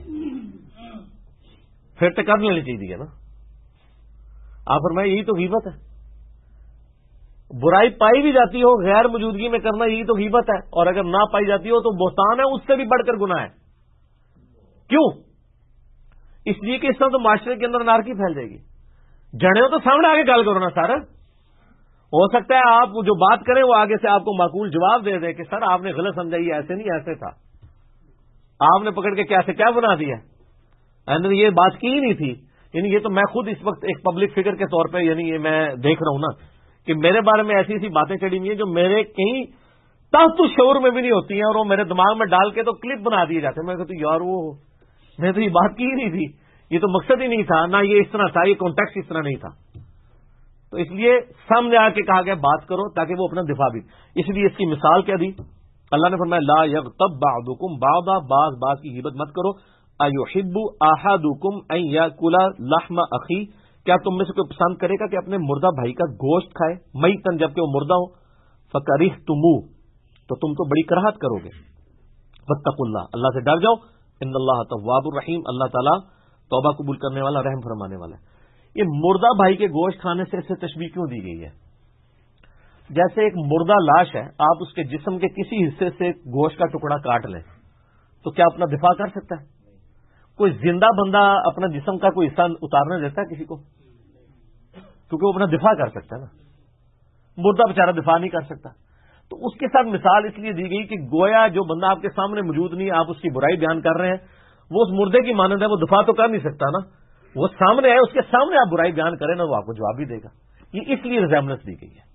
پھر تو کر لینی چاہیے نا. آپ فرمایا یہی تو غیبت ہے. برائی پائی بھی جاتی ہو غیر موجودگی میں کرنا یہی تو غیبت ہے, اور اگر نہ پائی جاتی ہو تو بہتان ہے, اس سے بھی بڑھ کر گناہ ہے. کیوں؟ اس لیے کہ اس طرح تو معاشرے کے اندر نارکی پھیل جائے گی. جڑے ہو تو سامنے آگے گل کرو نا سارا. ہو سکتا ہے آپ جو بات کریں وہ آگے سے آپ کو معقول جواب دے دے کہ سر آپ نے غلط سمجھا، یہ ایسے نہیں ایسے تھا، آپ نے پکڑ کے کیسے کیا بنا دیا، یہ بات کی ہی نہیں تھی. یعنی یہ تو میں خود اس وقت ایک پبلک فگر کے طور پہ یعنی یہ میں دیکھ رہا ہوں نا کہ میرے بارے میں ایسی ایسی باتیں چڑھی ہوئی ہیں جو میرے کہیں تحت شعور میں بھی نہیں ہوتی ہیں، اور وہ میرے دماغ میں ڈال کے تو کلپ بنا دیے جاتے ہیں. میں کہتا ہوں یار وہ میں تو یہ بات کی ہی نہیں تھی، یہ تو مقصد ہی نہیں تھا، نہ یہ اس طرح تھا، یہ کانٹیکسٹ اس طرح نہیں تھا. تو اس لیے سامنے آ کے کہا گیا بات کرو تاکہ وہ اپنا دفاع بھی. اس لیے اس کی مثال کیا دی اللہ نے فرمایا لا یغتب بعضکم بعضا، بعض بعض کی غیبت مت کرو. ایحب احدکم ان یاکل لحم اخی، کیا تم میں سے کوئی پسند کرے گا کہ اپنے مردہ بھائی کا گوشت کھائے میتن جبکہ وہ مردہ ہو. فکرہتموہ، تو تم تو بڑی کراہت کرو گے. واتقوا اللہ، اللہ سے ڈر جاؤ. ان اللہ تواب الرحیم، اللہ تعالیٰ توبہ قبول کرنے والا رحم فرمانے والا ہے. یہ مردہ بھائی کے گوشت کھانے سے اسے تشبیہ کیوں دی گئی ہے؟ جیسے ایک مردہ لاش ہے، آپ اس کے جسم کے کسی حصے سے گوشت کا ٹکڑا کاٹ لیں تو کیا اپنا دفاع کر سکتا ہے؟ کوئی زندہ بندہ اپنا جسم کا کوئی حصہ اتارنے دیتا ہے کسی کو؟ کیونکہ وہ اپنا دفاع کر سکتا ہے نا، مردہ بیچارہ دفاع نہیں کر سکتا. تو اس کے ساتھ مثال اس لیے دی گئی کہ گویا جو بندہ آپ کے سامنے موجود نہیں، آپ اس کی برائی بیان کر رہے ہیں، وہ اس مردے کی مانند ہے، وہ دفاع تو کر نہیں سکتا نا. وہ سامنے ہے، اس کے سامنے آپ برائی بیان کریں نا، وہ آپ کو جواب بھی دے گا. یہ اس لیے ریزیمبلنس دی گئی ہے.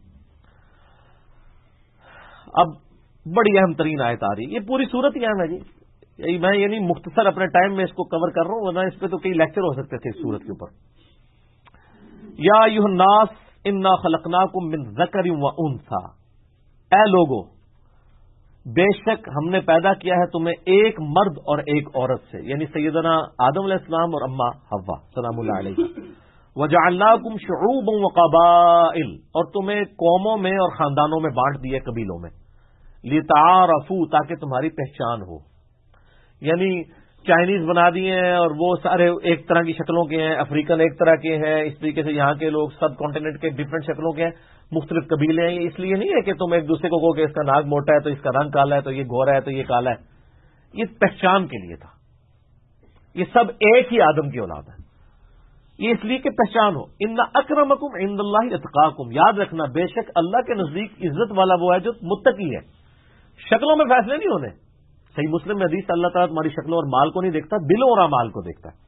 اب بڑی اہم ترین آیت آ رہی ہے، یہ پوری صورت ہی اہم ہے جی. میں یعنی مختصر اپنے ٹائم میں اس کو کور کر رہا ہوں، ورنہ اس پہ تو کئی لیکچر ہو سکتے تھے اس صورت کے اوپر. یا ایھا الناس انا خلقناکم من ذکر و انثی، اے لوگو بے شک ہم نے پیدا کیا ہے تمہیں ایک مرد اور ایک عورت سے، یعنی سیدنا آدم علیہ السلام اور اما حوا سلام اللہ علیہ. وجعلناکم شعوبا وقبائل، اور تمہیں قوموں میں اور خاندانوں میں بانٹ دیا قبیلوں میں. لتعارفوا، تاکہ تمہاری پہچان ہو. یعنی چائنیز بنا دیے ہیں اور وہ سارے ایک طرح کی شکلوں کے ہیں، افریقن ایک طرح کے ہیں، اس طریقے سے یہاں کے لوگ سب کانٹیننٹ کے ڈفرینٹ شکلوں کے ہیں، مختلف قبیلے ہیں. یہ اس لیے نہیں ہے کہ تم ایک دوسرے کو کہو کہ اس کا ناک موٹا ہے تو اس کا رنگ کالا ہے، تو یہ گورا ہے تو یہ کالا ہے. یہ پہچان کے لیے تھا. یہ سب ایک ہی آدم کی اولاد ہے. یہ اس لیے کہ پہچان ہو. ان اکرمکم عند اللہ اتقاکم، یاد رکھنا بے شک اللہ کے نزدیک عزت والا وہ ہے جو متقی ہے. شکلوں میں فیصلے نہیں ہونے. صحیح مسلم میں حدیث اللہ تعالیٰ تمہاری شکلوں اور مال کو نہیں دیکھتا، دلوں اور اعمال کو دیکھتا ہے.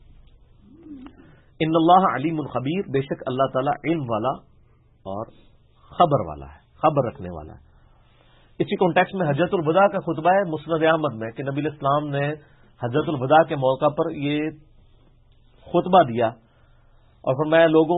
ان اللہ علیم خبیر، بے شک اللہ تعالیٰ علم والا اور خبر والا ہے، خبر رکھنے والا ہے. اسی کانٹیکسٹ میں حجۃ الوداع کا خطبہ ہے مسند احمد میں کہ نبی علیہ السلام نے حجۃ الوداع کے موقع پر یہ خطبہ دیا اور فرمایا لوگوں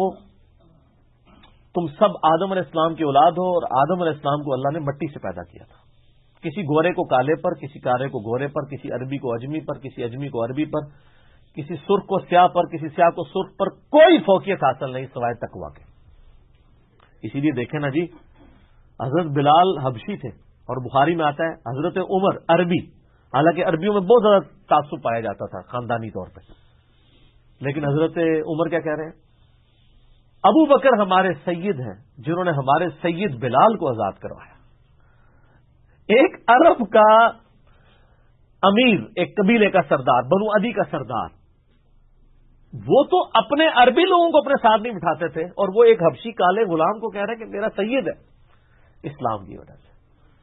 تم سب آدم علیہ السلام کی اولاد ہو، اور آدم علیہ السلام کو اللہ نے مٹی سے پیدا کیا تھا. کسی گورے کو کالے پر، کسی کالے کو گورے پر، کسی عربی کو اجمی پر، کسی اجمی کو عربی پر، کسی سرخ کو سیاہ پر، کسی سیاہ کو سرخ پر. کوئی فوقیت حاصل نہیں سوائے تقویٰ کے. اسی لیے دیکھیں نا جی، حضرت بلال حبشی تھے اور بخاری میں آتا ہے حضرت عمر عربی، حالانکہ عربیوں میں بہت زیادہ تعصب پایا جاتا تھا خاندانی طور پہ، لیکن حضرت عمر کیا کہہ رہے ہیں؟ ابو بکر ہمارے سید ہیں جنہوں نے ہمارے سید بلال کو آزاد کروایا. ایک عرب کا امیر، ایک قبیلے کا سردار، بنو عدی کا سردار، وہ تو اپنے عربی لوگوں کو اپنے ساتھ نہیں بٹھاتے تھے، اور وہ ایک حبشی کالے غلام کو کہہ رہے ہیں کہ میرا سید ہے اسلام کی وجہ سے.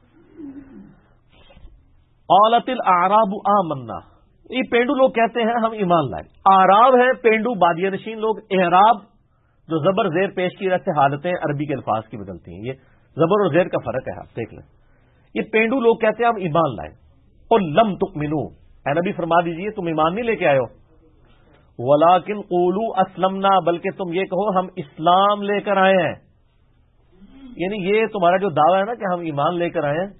قالت الاعراب آمنا، یہ پینڈو لوگ کہتے ہیں ہم ایمان لائے. اعراب ہے پینڈو بادیہ نشین لوگ. اعراب جو زبر زیر پیش کی رہتے حالتیں عربی کے الفاظ کی بدلتی ہیں، یہ زبر اور زیر کا فرق ہے، آپ دیکھ لیں. یہ پینڈو لوگ کہتے ہیں ہم ایمان لائے. اور لم تؤمنوا، اے نبی فرما دیجئے تم ایمان نہیں لے کے آئے ہو. ولیکن قولوا اسلمنا، بلکہ تم یہ کہو ہم اسلام لے کر آئے ہیں. یعنی یہ تمہارا جو دعویٰ ہے نا کہ ہم ایمان لے کر آئے ہیں،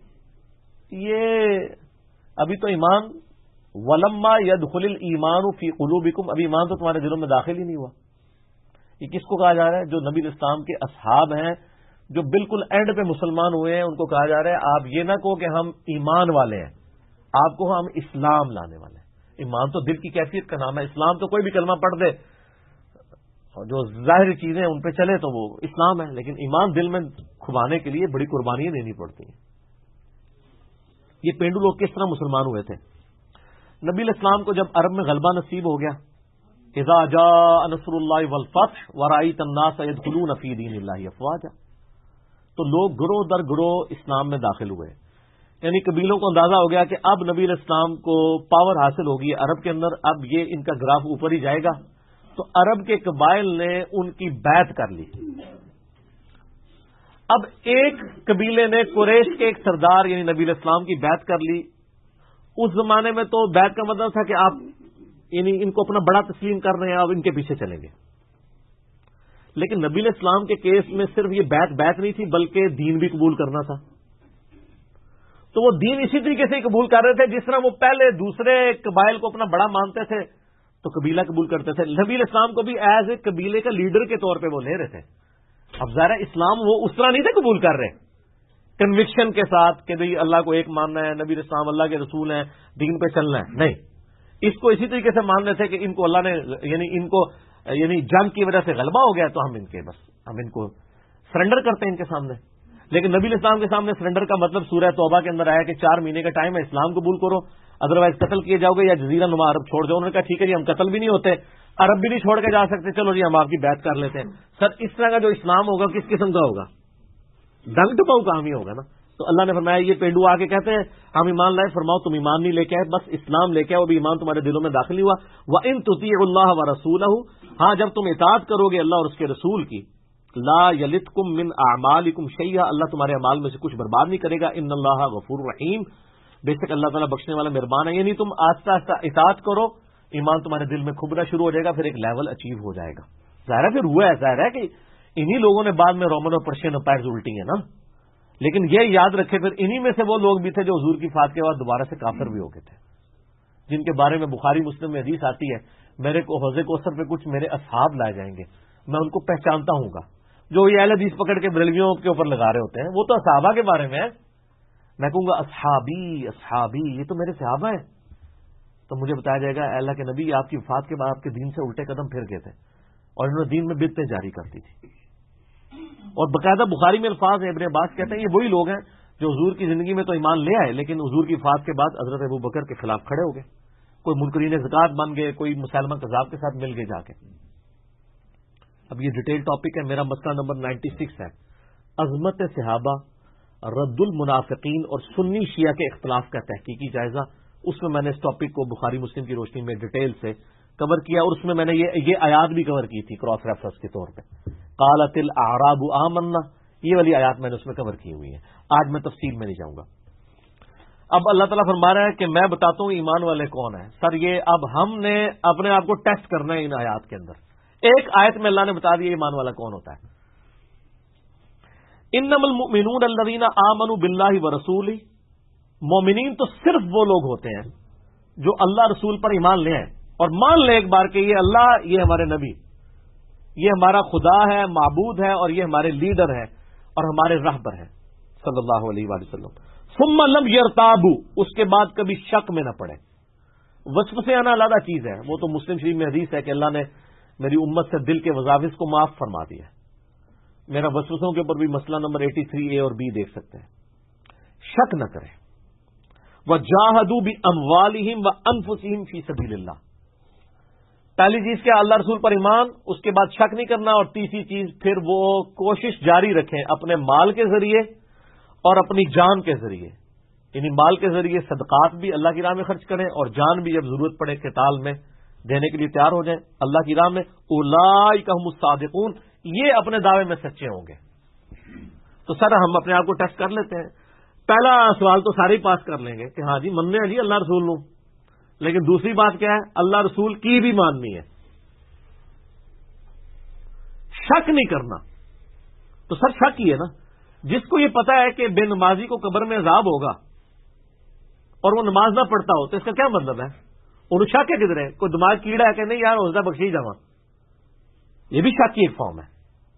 یہ ابھی تو ایمان ولما يدخل الایمان فی قلوبکم، ابھی ایمان تو تمہارے دلوں میں داخل ہی نہیں ہوا. یہ کس کو کہا جا رہا ہے؟ جو نبی اسلام کے اصحاب ہیں، جو بالکل اینڈ پہ مسلمان ہوئے ہیں، ان کو کہا جا رہا ہے آپ یہ نہ کہو کہ ہم ایمان والے ہیں، آپ کو ہم اسلام لانے والے ہیں. ایمان تو دل کی کیفیت کا نام ہے. اسلام تو کوئی بھی کلمہ پڑھ دے اور جو ظاہری چیزیں ان پہ چلے تو وہ اسلام ہے، لیکن ایمان دل میں کھوانے کے لیے بڑی قربانیاں دینی پڑتی ہیں. یہ پینڈو لوگ کس طرح مسلمان ہوئے تھے؟ نبی علیہ السلام کو جب عرب میں غلبہ نصیب ہو گیا، اذا جاء نصر اللہ والفتح ورأیت الناس يدخلون فی دین اللہ افواجا، تو لوگ گروہ در گروہ اسلام میں داخل ہوئے، یعنی قبیلوں کو اندازہ ہو گیا کہ اب نبی علیہ السلام کو پاور حاصل ہوگی عرب کے اندر، اب یہ ان کا گراف اوپر ہی جائے گا، تو عرب کے قبائل نے ان کی بیعت کر لی۔ اب ایک قبیلے نے قریش کے ایک سردار یعنی نبی علیہ السلام کی بیعت کر لی۔ اس زمانے میں تو بیعت کا مطلب تھا کہ آپ یعنی ان کو اپنا بڑا تسلیم کر رہے ہیں، آپ ان کے پیچھے چلیں گے۔ لیکن نبی علیہ السلام کے کیس میں صرف یہ بیعت نہیں تھی، بلکہ دین بھی قبول کرنا تھا۔ تو وہ دین اسی طریقے سے ہی قبول کر رہے تھے جس طرح وہ پہلے دوسرے قبائل کو اپنا بڑا مانتے تھے تو قبیلہ قبول کرتے تھے، نبی علیہ السلام کو بھی ایز اے قبیلے کا لیڈر کے طور پہ وہ لے رہے تھے۔ اب ظاہر اسلام وہ اس طرح نہیں تھے قبول کر رہے کنوکشن کے ساتھ کہ بھئی اللہ کو ایک ماننا ہے، نبی علیہ السلام اللہ کے رسول ہیں، دین پہ چلنا ہے، نہیں، اس کو اسی طریقے سے مان رہے تھے کہ ان کو اللہ نے یعنی جنگ کی وجہ سے غلبہ ہو گیا تو ہم ان کو سرنڈر کرتے ہیں ان کے سامنے۔ لیکن نبی علیہ السلام کے سامنے سرنڈر کا مطلب سورہ توبہ کے اندر آیا کہ 4 مہینے کا ٹائم ہے، اسلام قبول کرو، ادروائز قتل کیے جاؤ گے یا جزیرہ نما عرب چھوڑ جاؤ۔ انہوں نے کہا ٹھیک ہے جی، ہم قتل بھی نہیں ہوتے، عرب بھی نہیں چھوڑ کے جا سکتے، چلو جی ہم آپ کی بیعت کر لیتے ہیں۔ سر اس طرح کا جو اسلام ہوگا کس قسم کا ہوگا؟ ڈنگ ٹپاؤ کام ہی ہوگا نا۔ تو اللہ نے فرمایا یہ پینڈو آ کے کہتے ہیں ہم ایمان لائے، فرماؤ تم ایمان نہیں لے کے آئے، بس اسلام لے کے آئے، وہ بھی ایمان تمہارے دلوں میں داخل نہیں ہوا۔ وَإِن تُطِيعُوا اللَّهَ وَرَسُولَهُ، ہاں جب تم اطاعت کرو گے اللہ اور اس کے رسول کی، لا یلتکم من اعمالکم شیئا، اللہ تمہارے اعمال میں سے کچھ برباد نہیں کرے گا، ان اللہ غفور رحیم، بے شک اللہ تعالیٰ بخشنے والا مہربان ہے۔ یعنی تم آہستہ آہستہ اطاعت کرو، ایمان تمہارے دل میں کھبنا شروع ہو جائے گا، پھر ایک لیول اچیو ہو جائے گا۔ ظاہر ہے پھر ہوا ہے، ظاہر ہے کہ انہی لوگوں نے بعد میں رومن اور پرشین امپائرز الٹی ہیں نا، لیکن یہ یاد رکھے پھر انہی میں سے وہ لوگ بھی تھے جو حضور کی وفات کے بعد دوبارہ سے کافر بھی ہو گئے تھے، جن کے بارے میں بخاری مسلم میں حدیث آتی ہے میرے کو حوض کوثر پہ کچھ میرے اصحاب لائے جائیں گے، میں ان کو پہچانتا ہوں گا، جو یہ اہل حدیث پکڑ کے بریلویوں کے اوپر لگا رہے ہوتے ہیں، وہ تو صحابہ کے بارے میں ہے، میں کہوں گا اصحابی یہ تو میرے صحابہ ہیں، تو مجھے بتایا جائے گا اللہ کے نبی آپ کی وفات کے بعد آپ کے دین سے الٹے قدم پھر گئے تھے اور انہوں نے دین میں بدعتیں جاری کر دی تھی۔ اور باقاعدہ بخاری میں الفاظ ہیں، ابن عباس کہتے ہیں یہ وہی لوگ ہیں جو حضور کی زندگی میں تو ایمان لے آئے لیکن حضور کی وفات کے بعد حضرت ابو بکر کے خلاف کھڑے ہو گئے، کوئی منکرین زکات بن گئے، کوئی مسلمہ کذاب کے ساتھ مل گئے جا کے۔ اب یہ ڈیٹیل ٹاپک ہے، میرا مسئلہ نمبر 96 ہے، عظمت صحابہ، رد المنافقین اور سنی شیعہ کے اختلاف کا تحقیقی جائزہ۔ اس میں نے اس ٹاپک کو بخاری مسلم کی روشنی میں ڈیٹیل سے کور کیا، اور اس میں نے یہ آیات بھی کور کی تھی کراس ریفرنس کے طور پہ، قالت الاعراب آمنا، یہ والی آیات میں نے اس میں کور کی ہوئی ہیں، آج میں تفصیل میں نہیں جاؤں گا۔ اب اللہ تعالیٰ فرما رہا ہے کہ میں بتاتا ہوں ایمان والے کون ہیں۔ سر یہ اب ہم نے اپنے آپ کو ٹیسٹ کرنا ہے ان آیات کے اندر، ایک آیت میں اللہ نے بتا دیا ایمان والا کون ہوتا ہے۔ انما المؤمنون الذین آمنوا باللہ ورسولہ، مومنین تو صرف وہ لوگ ہوتے ہیں جو اللہ رسول پر ایمان لے آئیں اور مان لیں ایک بار کہ یہ اللہ، یہ ہمارے نبی، یہ ہمارا خدا ہے، معبود ہے، اور یہ ہمارے لیڈر ہے اور ہمارے رہبر ہیں صلی اللہ علیہ وآلہ وسلم۔ ثم لم یرتابوا، اس کے بعد کبھی شک میں نہ پڑے۔ وسوسے آنا علیحدہ چیز ہے، وہ تو مسلم شریف میں حدیث ہے کہ اللہ نے میری امت سے دل کے وساوس کو معاف فرما دیا ہے۔ میرا وسوسوں کے اوپر بھی مسئلہ نمبر 83A اور B دیکھ سکتے ہیں۔ شک نہ کریں۔ وجاہدوا باموالہم وانفسہم فی سبیل اللہ، پہلی چیز کیا؟ اللہ رسول پر ایمان، اس کے بعد شک نہیں کرنا، اور تیسری چیز پھر وہ کوشش جاری رکھیں اپنے مال کے ذریعے اور اپنی جان کے ذریعے، یعنی مال کے ذریعے صدقات بھی اللہ کی راہ میں خرچ کریں اور جان بھی جب ضرورت پڑے قتال میں دینے کے لیے تیار ہو جائیں اللہ کی راہ میں۔ اولئک هم الصادقون، یہ اپنے دعوے میں سچے ہوں گے۔ تو سر ہم اپنے آپ کو ٹیسٹ کر لیتے ہیں۔ پہلا سوال تو سارے ہی پاس کر لیں گے کہ ہاں جی مننے ہیں جی اللہ رسول نو، لیکن دوسری بات کیا ہے؟ اللہ رسول کی بھی ماننی ہے، شک نہیں کرنا۔ تو سر شک ہی ہے نا، جس کو یہ پتا ہے کہ بے نمازی کو قبر میں عذاب ہوگا اور وہ نماز نہ پڑھتا ہو تو اس کا کیا مطلب ہے؟ انہوں شک ہے کدھر ہے؟ کوئی دماغ کیڑا ہے کہ نہیں یار حوصلہ بخشی جاواں، یہ بھی شک کی ایک فارم ہے۔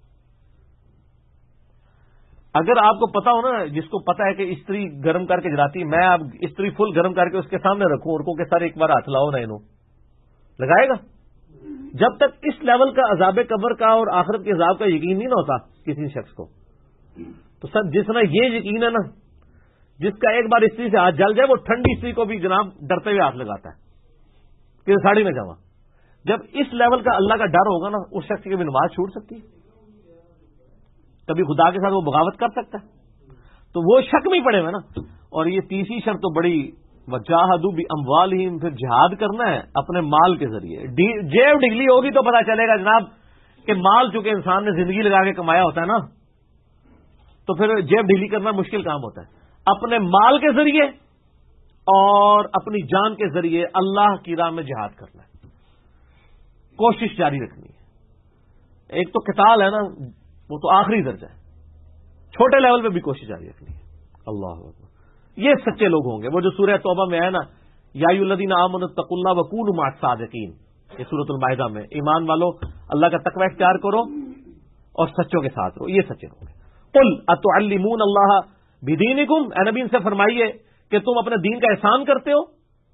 اگر آپ کو پتا ہو نا، جس کو پتا ہے کہ استری گرم کر کے جلاتی، میں اب استری فل گرم کر کے اس کے سامنے رکھوں اور کو کہ سر ایک بار ہاتھ لاؤ نہ، انہوں لگائے گا؟ جب تک اس لیول کا عذاب قبر کا اور آخرت کے عذاب کا یقین نہیں نہ ہوتا کسی شخص کو، تو سر جس طرح یہ یقین ہے نا، جس کا ایک بار استری سے ہاتھ جل جائے وہ ٹھنڈی استری کو بھی جناب ڈرتے ہوئے ہاتھ لگاتا ہے کہ ساڑی میں جاواں۔ جب اس لیول کا اللہ کا ڈر ہوگا نا، اس شخص کی بھی نماز چھوٹ سکتی ہے؟ کبھی خدا کے ساتھ وہ بغاوت کر سکتا ہے؟ تو وہ شک میں پڑے ہوئے نا. اور یہ تیسری شرط تو بڑی وجاہدوا باموالہم، پھر جہاد کرنا ہے اپنے مال کے ذریعے. جیب ڈگلی ہوگی تو پتا چلے گا جناب کہ مال چونکہ انسان نے زندگی لگا کے کمایا ہوتا ہے نا، تو پھر جیب ڈھیلی کرنا مشکل کام ہوتا ہے. اپنے مال کے ذریعے اور اپنی جان کے ذریعے اللہ کی راہ میں جہاد کرنا ہے، کوشش جاری رکھنی ہے. ایک تو قتال ہے نا، وہ تو آخری درجہ ہے، چھوٹے لیول پہ بھی کوشش جاری رکھنی ہے. اللہ اکبر. یہ سچے لوگ ہوں گے وہ جو سورہ توبہ میں ہے نا، یا ایھا الذین آمنوا اتقوا اللہ وکونوا مع الصادقین، یہ سورۃ المائدہ میں، ایمان والو اللہ کا تقوی اختیار کرو اور سچوں کے ساتھ رہو، یہ سچے ہوں گے. قل اتعلمون اللہ بدینکم، اے نبی ان سے فرمائیے کہ تم اپنے دین کا احسان کرتے ہو.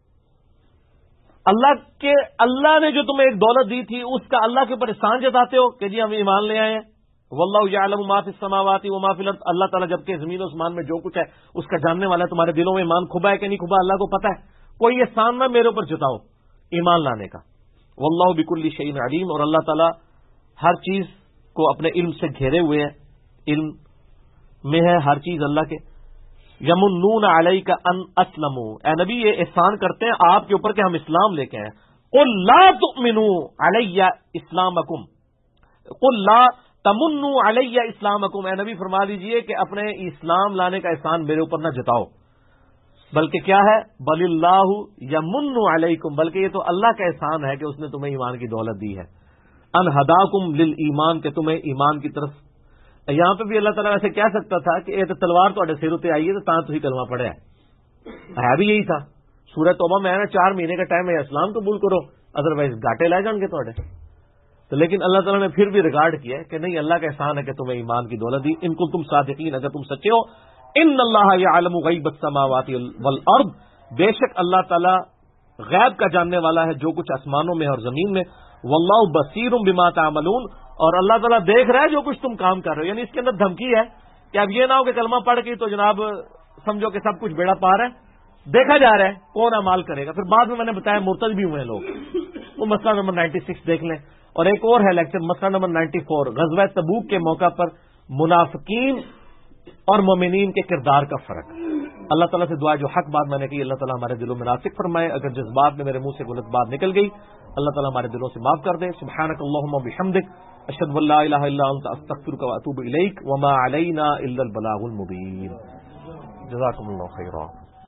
اللہ نے جو تمہیں ایک دولت دی تھی اس کا اللہ کے اوپر احسان جتاتے ہو کہ جی ہم ایمان لے آئے ہیں. واللہ یعلم ما فی السماوات و ما فی الارض، اللہ تعالیٰ جبکہ زمین و اسمان میں جو کچھ ہے اس کا جاننے والا ہے. تمہارے دلوں میں ایمان کھبا ہے کہ نہیں کھبا اللہ کو پتہ ہے. کوئی احسان نہ میرے اوپر جتاؤ ایمان لانے کا. واللہ بکل شیء علیم، اور اللہ تعالیٰ ہر چیز کو اپنے علم سے گھیرے ہوئے ہے، علم میں ہے ہر چیز اللہ کے. یمنون علیک ان اسلموا، اے نبی یہ احسان کرتے ہیں آپ کے اوپر کہ ہم اسلام لے کے آئے. قل لا تؤمنوا علی اسلامکم، قل لا تمنوا علی اسلامکم، اے نبی فرما دیجئے کہ اپنے اسلام لانے کا احسان میرے اوپر نہ جتاؤ، بلکہ کیا ہے بل اللہ یمن علیکم، بلکہ یہ تو اللہ کا احسان ہے کہ اس نے تمہیں ایمان کی دولت دی ہے. ان ہداکم للایمان، کہ تمہیں ایمان کی طرف. یہاں پہ بھی اللہ تعالیٰ ایسے کہہ سکتا تھا کہ اے تلوار تہاڈے سر تے آئی ہے تو تھی کلمہ پڑھیا ہے بھی یہی تھا. سورہ توبہ میں ہے نا 4 مہینے کا ٹائم ہے، اسلام قبول کرو ادروائز گاٹے لائے جان گے تہاڈے. تو لیکن اللہ تعالیٰ نے پھر بھی ریکارڈ کیا ہے کہ نہیں، اللہ کا احسان ہے کہ تمہیں ایمان کی دولت دی. ان کنتم صادقین، اگر تم سچے ہو. ان اللہ یعلم غیب السماوات والارض، بے شک اللہ تعالیٰ غیب کا جاننے والا ہے جو کچھ آسمانوں میں اور زمین میں. واللہ بصیر بما تعملون، اور اللہ تعالیٰ دیکھ رہا ہے جو کچھ تم کام کر رہے ہو. یعنی اس کے اندر دھمکی ہے کہ اب یہ نہ ہو کہ کلمہ پڑھ کے تو جناب سمجھو کہ سب کچھ بیڑا پار ہے، دیکھا جا رہا ہے کون اعمال کرے گا. پھر بعد میں نے بتایا مرتد بھی ہوئے ہیں لوگ، وہ مسئلہ نمبر 96 دیکھ لیں. اور ایک اور ہے لیکچر مسئلہ نمبر 94، غزوہ تبوک کے موقع پر منافقین اور مومنین کے کردار کا فرق. اللہ تعالیٰ سے دعا جو حق بات میں نے کی اللہ تعالیٰ ہمارے دلوں میں راسخ فرمائے. اگر جذبات میں میرے منہ سے غلط بات نکل گئی اللہ تعالیٰ ہمارے دلوں سے معاف کر دے. سبحانک اللہم وبحمدک، اشہد ان لا الہ الا انت، استغفرک واتوب الیک، وما علینا الا البلاغ المبین. جزاکم اللہ خیرا.